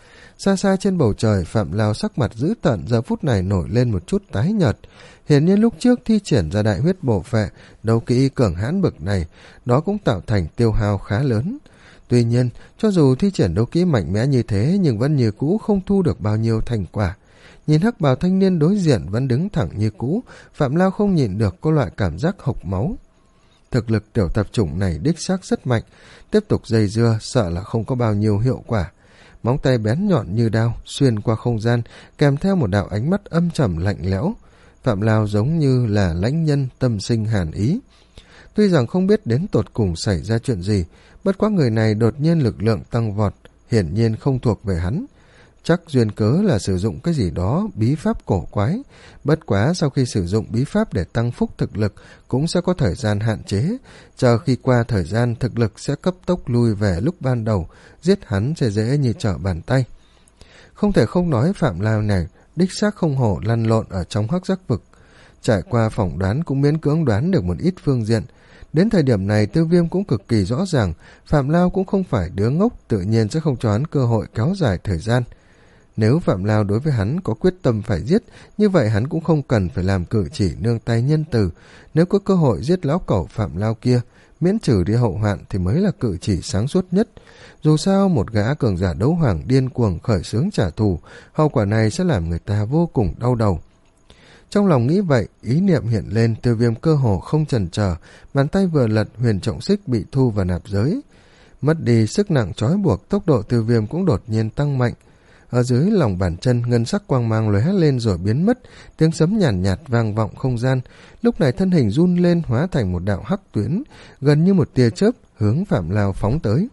Xa xa trên bầu trời, Phạm Lao sắc mặt dữ tợn giờ phút này nổi lên một chút tái nhợt. Hiển nhiên lúc trước thi triển ra đại huyết bổ phệ, đấu kỹ cường hãn bực này, đó cũng tạo thành tiêu hao khá lớn. Tuy nhiên, cho dù thi triển đấu kỹ mạnh mẽ như thế nhưng vẫn như cũ không thu được bao nhiêu thành quả. Nhìn hắc bào thanh niên đối diện vẫn đứng thẳng như cũ, Phạm Lao không nhịn được có loại cảm giác hộc máu. Thực lực tiểu tạp chủng này đích xác rất mạnh, tiếp tục dây dưa sợ là không có bao nhiêu hiệu quả. Móng tay bén nhọn như đao xuyên qua không gian, kèm theo một đạo ánh mắt âm trầm lạnh lẽo. Phạm Lao giống như là lãnh nhân tâm sinh hàn ý. Tuy rằng không biết đến tột cùng xảy ra chuyện gì, bất quá người này đột nhiên lực lượng tăng vọt, hiển nhiên không thuộc về hắn. Chắc duyên cớ là sử dụng cái gì đó bí pháp cổ quái. Bất quá sau khi sử dụng bí pháp để tăng phúc thực lực cũng sẽ có thời gian hạn chế. Chờ khi qua thời gian, thực lực sẽ cấp tốc lui về lúc ban đầu, giết hắn sẽ dễ như trở bàn tay. Không thể không nói Phạm Lao này đích xác không hổ lăn lộn ở trong hắc giác vực. Trải qua phỏng đoán cũng miễn cưỡng đoán được một ít phương diện. Đến thời điểm này Tiêu Viêm cũng cực kỳ rõ ràng Phạm Lao cũng không phải đứa ngốc, tự nhiên sẽ không cho hắn cơ hội kéo dài thời gian. Nếu Phạm Lao đối với hắn có quyết tâm phải giết, như vậy hắn cũng không cần phải làm cử chỉ nương tay nhân từ. Nếu có cơ hội giết lão cẩu Phạm Lao kia, miễn trừ đi hậu hoạn thì mới là cử chỉ sáng suốt nhất. Dù sao một gã cường giả đấu hoàng điên cuồng khởi xướng trả thù, hậu quả này sẽ làm người ta vô cùng đau đầu. Trong lòng nghĩ vậy, ý niệm hiện lên, Tiêu Viêm cơ hồ không chần chờ, bàn tay vừa lật, huyền trọng xích bị thu vào nạp giới. Mất đi sức nặng trói buộc, tốc độ Tiêu Viêm cũng đột nhiên tăng mạnh. Ở dưới lòng bàn chân, ngân sắc quang mang lóe lên rồi biến mất, tiếng sấm nhàn nhạt, nhạt vang vọng không gian. Lúc này thân hình run lên, hóa thành một đạo hắc tuyến, gần như một tia chớp hướng Phạm Lao phóng tới.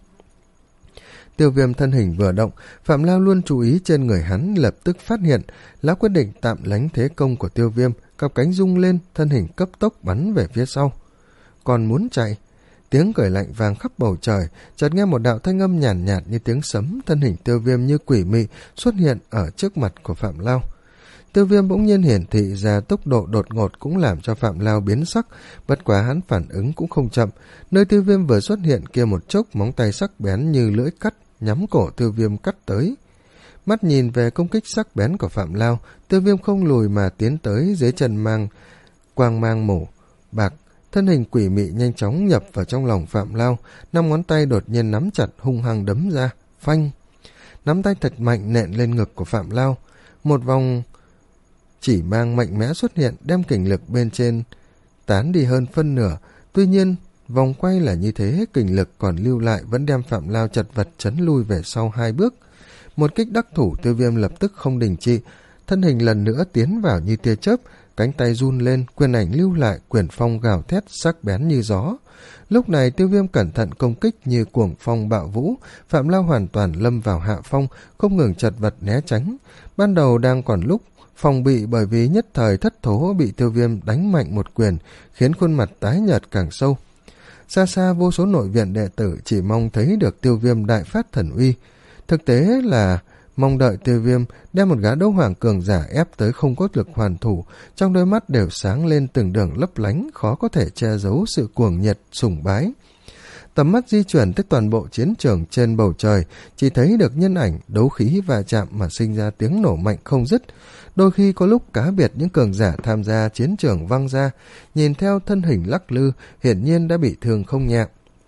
Tiêu Viêm thân hình vừa động, Phạm Lao luôn chú ý trên người hắn, lập tức phát hiện, lão quyết định tạm lánh thế công của Tiêu Viêm, cặp cánh rung lên, thân hình cấp tốc bắn về phía sau. Còn muốn chạy, tiếng cười lạnh vang khắp bầu trời, chợt nghe một đạo thanh âm nhàn nhạt, nhạt như tiếng sấm, thân hình Tiêu Viêm như quỷ mị xuất hiện ở trước mặt của Phạm Lao. Tiêu Viêm bỗng nhiên hiển thị ra tốc độ đột ngột cũng làm cho Phạm Lao biến sắc, bất quá hắn phản ứng cũng không chậm, nơi Tiêu Viêm vừa xuất hiện kia một chốc, móng tay sắc bén như lưỡi cắt nhắm cổ Tiêu Viêm cắt tới. Mắt nhìn về công kích sắc bén của Phạm Lao, Tiêu Viêm không lùi mà tiến tới, dưới chân mang quang mang màu bạc, thân hình quỷ mị nhanh chóng nhập vào trong lòng Phạm Lao, năm ngón tay đột nhiên nắm chặt, hung hăng đấm ra, phanh. Nắm tay thật mạnh nện lên ngực của Phạm Lao, một vòng chỉ mang mạnh mẽ xuất hiện, đem kình lực bên trên tán đi hơn phân nửa. Tuy nhiên vòng quay là như thế, kình lực còn lưu lại vẫn đem Phạm Lao chật vật chấn lui về sau hai bước. Một kích đắc thủ, Tiêu Viêm lập tức không đình trị, thân hình lần nữa tiến vào như tia chớp, cánh tay run lên, quyền ảnh lưu lại, quyền phong gào thét sắc bén như gió. Lúc này Tiêu Viêm cẩn thận công kích như cuồng phong bạo vũ, Phạm Lao hoàn toàn lâm vào hạ phong, không ngừng chật vật né tránh. Ban đầu đang còn lúc phòng bị, bởi vì nhất thời thất thố bị Tiêu Viêm đánh mạnh một quyền, khiến khuôn mặt tái nhợt càng sâu. Xa xa vô số nội viện đệ tử chỉ mong thấy được Tiêu Viêm đại phát thần uy. Thực tế là mong đợi Tiêu Viêm đem một gã đấu hoàng cường giả ép tới không có lực hoàn thủ, trong đôi mắt đều sáng lên từng đường lấp lánh, khó có thể che giấu sự cuồng nhiệt sùng bái. Tầm mắt di chuyển tới toàn bộ chiến trường trên bầu trời, chỉ thấy được nhân ảnh đấu khí va chạm mà sinh ra tiếng nổ mạnh không dứt. Đôi khi có lúc cá biệt những cường giả tham gia chiến trường văng ra, nhìn theo thân hình lắc lư, hiển nhiên đã bị thương không nhẹ.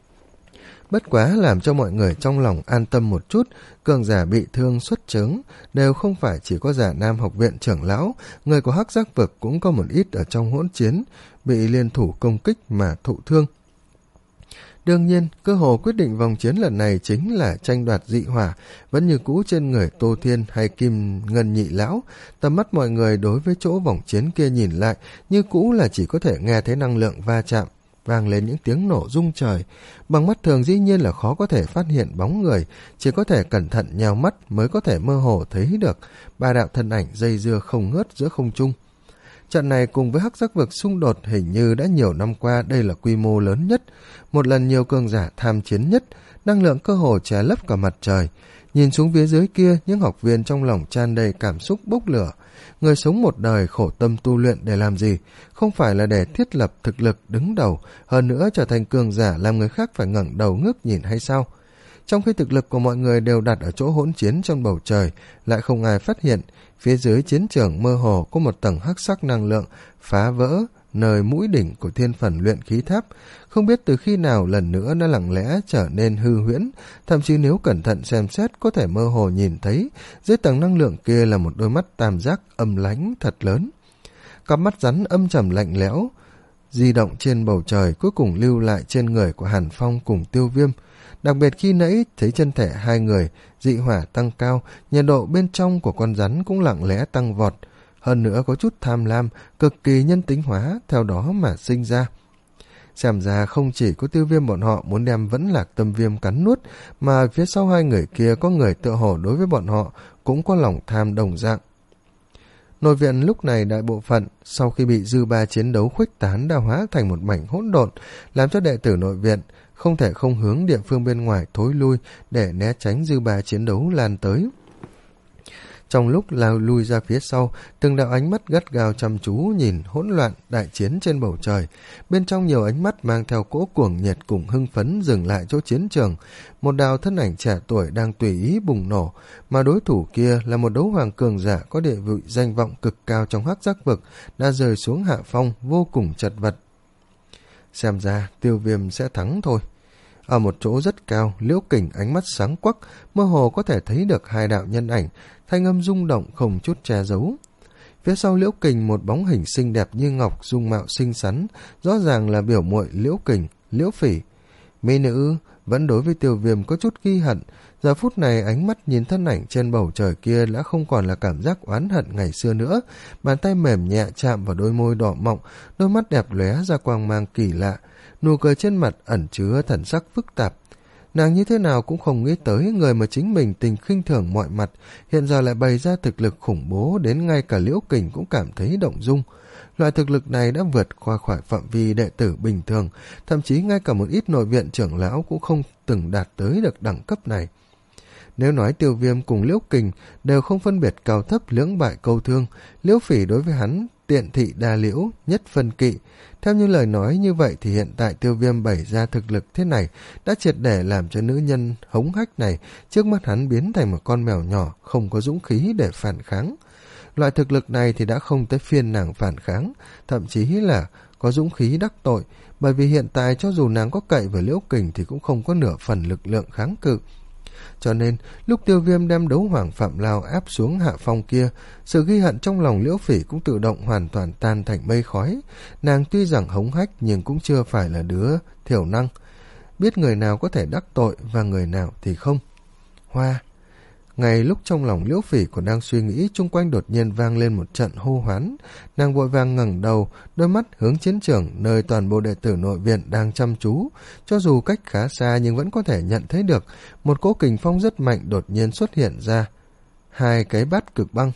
Bất quá làm cho mọi người trong lòng an tâm một chút, cường giả bị thương xuất chướng đều không phải chỉ có Giả Nam học viện trưởng lão, người của Hắc Giác vực cũng có một ít ở trong hỗn chiến, bị liên thủ công kích mà thụ thương. Đương nhiên, cơ hồ quyết định vòng chiến lần này chính là tranh đoạt dị hỏa, vẫn như cũ trên người Tô Thiên hay Kim Ngân nhị lão. Tầm mắt mọi người đối với chỗ vòng chiến kia nhìn lại, như cũ là chỉ có thể nghe thấy năng lượng va chạm, vang lên những tiếng nổ rung trời. Bằng mắt thường dĩ nhiên là khó có thể phát hiện bóng người, chỉ có thể cẩn thận nhào mắt mới có thể mơ hồ thấy được ba đạo thân ảnh dây dưa không ngớt giữa không trung. Trận này cùng với Hắc Giác vực xung đột hình như đã nhiều năm qua đây là quy mô lớn nhất, một lần nhiều cường giả tham chiến nhất, năng lượng cơ hồ che lấp cả mặt trời. Nhìn xuống phía dưới kia, những học viên trong lòng tràn đầy cảm xúc bốc lửa. Người sống một đời khổ tâm tu luyện để làm gì? Không phải là để thiết lập thực lực đứng đầu, hơn nữa trở thành cường giả làm người khác phải ngẩng đầu ngước nhìn hay sao? Trong khi thực lực của mọi người đều đặt ở chỗ hỗn chiến trong bầu trời, lại không ai phát hiện, phía dưới chiến trường mơ hồ có một tầng hắc sắc năng lượng phá vỡ nơi mũi đỉnh của thiên phần luyện khí tháp, không biết từ khi nào lần nữa đã lặng lẽ trở nên hư huyễn, thậm chí nếu cẩn thận xem xét có thể mơ hồ nhìn thấy dưới tầng năng lượng kia là một đôi mắt tam giác âm lãnh thật lớn. Cặp mắt rắn âm trầm lạnh lẽo di động trên bầu trời, cuối cùng lưu lại trên người của Hàn Phong cùng Tiêu Viêm. Đặc biệt khi nãy thấy chân thể hai người dị hỏa tăng cao, nhiệt độ bên trong của con rắn cũng lặng lẽ tăng vọt, hơn nữa có chút tham lam, cực kỳ nhân tính hóa theo đó mà sinh ra. Xem ra không chỉ có Tiêu Viêm bọn họ muốn đem Vẫn Lạc Tâm Viêm cắn nuốt, mà phía sau hai người kia có người tựa hồ đối với bọn họ cũng có lòng tham đồng dạng. Nội viện lúc này đại bộ phận sau khi bị dư ba chiến đấu khuếch tán đã hóa thành một mảnh hỗn độn, làm cho đệ tử nội viện không thể không hướng địa phương bên ngoài thối lui để né tránh dư ba chiến đấu lan tới. Trong lúc lao lui ra phía sau, từng đạo ánh mắt gắt gao chăm chú nhìn hỗn loạn đại chiến trên bầu trời. Bên trong nhiều ánh mắt mang theo cỗ cuồng nhiệt cùng hưng phấn dừng lại chỗ chiến trường. Một đạo thân ảnh trẻ tuổi đang tùy ý bùng nổ, mà đối thủ kia là một đấu hoàng cường giả có địa vị danh vọng cực cao trong hắc giác vực, đã rơi xuống hạ phong vô cùng chật vật. Xem ra Tiêu Viêm sẽ thắng thôi. Ở một chỗ rất cao, Liễu Kình ánh mắt sáng quắc, mơ hồ có thể thấy được hai đạo nhân ảnh, thanh âm rung động không chút che giấu. Phía sau Liễu Kình một bóng hình xinh đẹp như ngọc, dung mạo xinh xắn, rõ ràng là biểu muội Liễu Kình, Liễu Phỉ. Mỹ nữ vẫn đối với Tiêu Viêm có chút ghi hận, giờ phút này ánh mắt nhìn thân ảnh trên bầu trời kia đã không còn là cảm giác oán hận ngày xưa nữa, bàn tay mềm nhẹ chạm vào đôi môi đỏ mọng, đôi mắt đẹp lóe ra quang mang kỳ lạ, nụ cười trên mặt ẩn chứa thần sắc phức tạp. Nàng như thế nào cũng không nghĩ tới người mà chính mình tình khinh thường mọi mặt, hiện giờ lại bày ra thực lực khủng bố đến ngay cả Liễu Kình cũng cảm thấy động dung. Loại thực lực này đã vượt qua khỏi phạm vi đệ tử bình thường, thậm chí ngay cả một ít nội viện trưởng lão cũng không từng đạt tới được đẳng cấp này. Nếu nói Tiêu Viêm cùng Liễu Kình đều không phân biệt cao thấp lưỡng bại câu thương, Liễu Phỉ đối với hắn tiện thị đa liễu, nhất phân kỵ. Theo như lời nói như vậy thì hiện tại Tiêu Viêm bày ra thực lực thế này đã triệt để làm cho nữ nhân hống hách này trước mắt hắn biến thành một con mèo nhỏ, không có dũng khí để phản kháng. Loại thực lực này thì đã không tới phiên nàng phản kháng, thậm chí là có dũng khí đắc tội, bởi vì hiện tại cho dù nàng có cậy vào Liễu Kình thì cũng không có nửa phần lực lượng kháng cự. Cho nên, lúc Tiêu Viêm đem đấu hoàng Phạm Lao áp xuống hạ phong kia, sự ghi hận trong lòng Liễu Phỉ cũng tự động hoàn toàn tan thành mây khói. Nàng tuy rằng hống hách nhưng cũng chưa phải là đứa thiểu năng, biết người nào có thể đắc tội và người nào thì không. Hoa! Ngay lúc trong lòng Liễu Phỉ còn đang suy nghĩ, chung quanh đột nhiên vang lên một trận hô hoán. Nàng vội vàng ngẩng đầu, đôi mắt hướng chiến trường nơi toàn bộ đệ tử nội viện đang chăm chú. Cho dù cách khá xa nhưng vẫn có thể nhận thấy được một cỗ kình phong rất mạnh đột nhiên xuất hiện ra. Hai cái bát cực băng.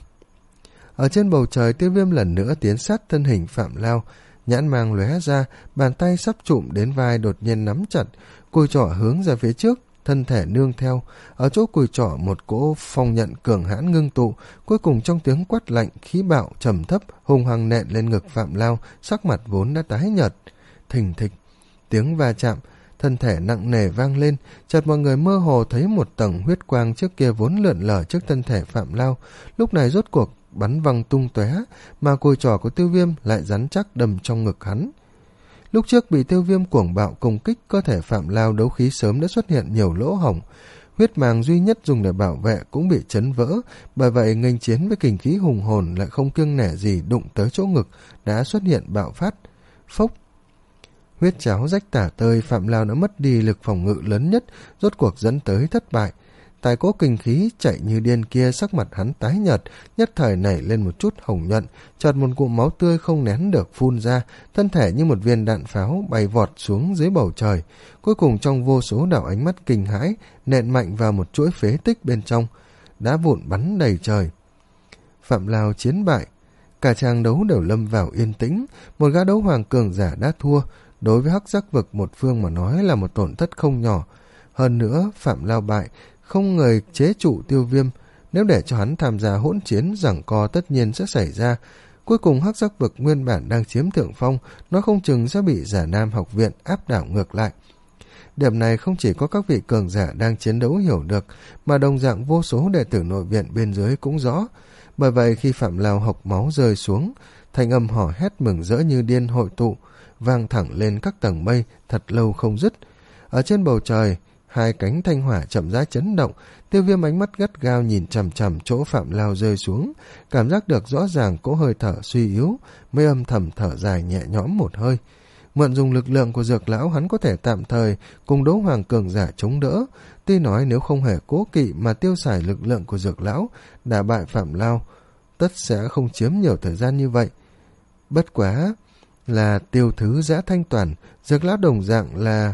Ở trên bầu trời, Tiêu Viêm lần nữa tiến sát thân hình Phạm Lao, nhãn mang lóe ra, bàn tay sắp chụm đến vai đột nhiên nắm chặt, cùi trỏ hướng ra phía trước, thân thể nương theo. Ở chỗ cùi trỏ một cỗ phong nhận cường hãn ngưng tụ, cuối cùng trong tiếng quát lạnh, khí bạo trầm thấp hùng hăng nện lên ngực Phạm Lao, sắc mặt vốn đã tái nhợt. Thình thịch, tiếng va chạm, thân thể nặng nề vang lên, chợt mọi người mơ hồ thấy một tầng huyết quang trước kia vốn lượn lờ trước thân thể Phạm Lao, lúc này rốt cuộc bắn văng tung tóe, mà cùi trỏ của Tiêu Viêm lại rắn chắc đâm trong ngực hắn. Lúc trước bị Tiêu Viêm cuồng bạo công kích, cơ thể Phạm Lao đấu khí sớm đã xuất hiện nhiều lỗ hổng, huyết màng duy nhất dùng để bảo vệ cũng bị chấn vỡ, bởi vậy nghênh chiến với kình khí hùng hồn lại không kiêng nể gì đụng tới chỗ ngực đã xuất hiện bạo phát. Phốc! Huyết cháo rách tả tơi, Phạm Lao đã mất đi lực phòng ngự lớn nhất, rốt cuộc dẫn tới thất bại. Tài cố kình khí chạy như điên kia, sắc mặt hắn tái nhợt, nhất thời nảy lên một chút hồng nhuận, chợt một cụm máu tươi không nén được phun ra, thân thể như một viên đạn pháo bay vọt xuống dưới bầu trời. Cuối cùng trong vô số đạo ánh mắt kinh hãi, nện mạnh vào một chuỗi phế tích bên trong, đá vụn bắn đầy trời. Phạm Lao chiến bại, cả tràng đấu đều lâm vào yên tĩnh. Một gã đấu hoàng cường giả đã thua, đối với hắc giác vực một phương mà nói là một tổn thất không nhỏ. Hơn nữa, Phạm Lao bại, không người chế trụ Tiêu Viêm, nếu để cho hắn tham gia hỗn chiến giằng co tất nhiên sẽ xảy ra. Cuối cùng hắc giác vực nguyên bản đang chiếm thượng phong, nó không chừng sẽ bị Giả Nam học viện áp đảo ngược lại. Điểm này không chỉ có các vị cường giả đang chiến đấu hiểu được, mà đồng dạng vô số đệ tử nội viện bên dưới cũng rõ. Bởi vậy khi Phạm Lao học máu rơi xuống, thanh âm hò hét mừng rỡ như điên hội tụ, vang thẳng lên các tầng mây thật lâu không dứt. Ở trên bầu trời, hai cánh thanh hỏa chậm rãi chấn động, Tiêu Viêm ánh mắt gắt gao nhìn chằm chằm chỗ Phạm Lao rơi xuống, cảm giác được rõ ràng cỗ hơi thở suy yếu, mới âm thầm thở dài nhẹ nhõm một hơi. Mượn dùng lực lượng của Dược lão, hắn có thể tạm thời cùng đấu hoàng cường giả chống đỡ. Tuy nói nếu không hề cố kỵ mà tiêu xài lực lượng của Dược lão đả bại Phạm Lao, tất sẽ không chiếm nhiều thời gian như vậy. Bất quá là Tiêu Thứ Giã Thanh Toàn, Dược lão đồng dạng là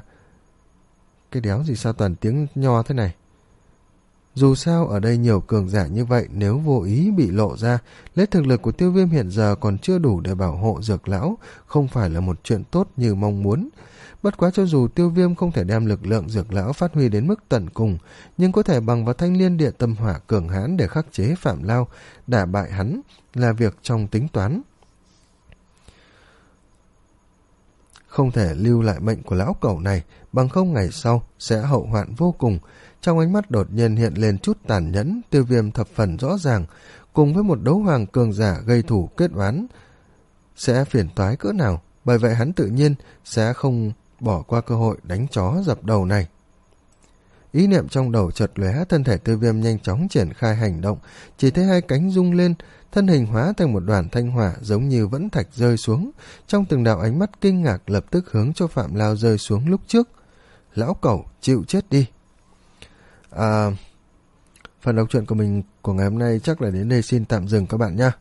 cái đéo gì sao toàn tiếng nho thế này. Dù sao ở đây nhiều cường giả như vậy, nếu vô ý bị lộ ra, lấy thực lực của Tiêu Viêm hiện giờ còn chưa đủ để bảo hộ Dược lão, không phải là một chuyện tốt như mong muốn. Bất quá cho dù Tiêu Viêm không thể đem lực lượng dược lão phát huy đến mức tận cùng, nhưng có thể bằng vào thanh liên địa tâm hỏa cường hãn để khắc chế Phạm Lao, đả bại hắn là việc trong tính toán. Không thể lưu lại mệnh của lão cẩu này, bằng không ngày sau sẽ hậu hoạn vô cùng. Trong ánh mắt đột nhiên hiện lên chút tàn nhẫn, Tiêu Viêm thập phần rõ ràng, cùng với một đấu hoàng cường giả gây thủ kết oán sẽ phiền toái cỡ nào, bởi vậy hắn tự nhiên sẽ không bỏ qua cơ hội đánh chó dập đầu này. Ý niệm trong đầu chợt lóe, thân thể Tiêu Viêm nhanh chóng triển khai hành động, chỉ thấy hai cánh rung lên, thân hình hóa thành một đoàn thanh hỏa giống như vẫn thạch rơi xuống, trong từng đạo ánh mắt kinh ngạc lập tức hướng cho Phạm Lao rơi xuống lúc trước. Lão cẩu, chịu chết đi. À, phần đọc truyện của mình của ngày hôm nay chắc là đến đây xin tạm dừng các bạn nhé.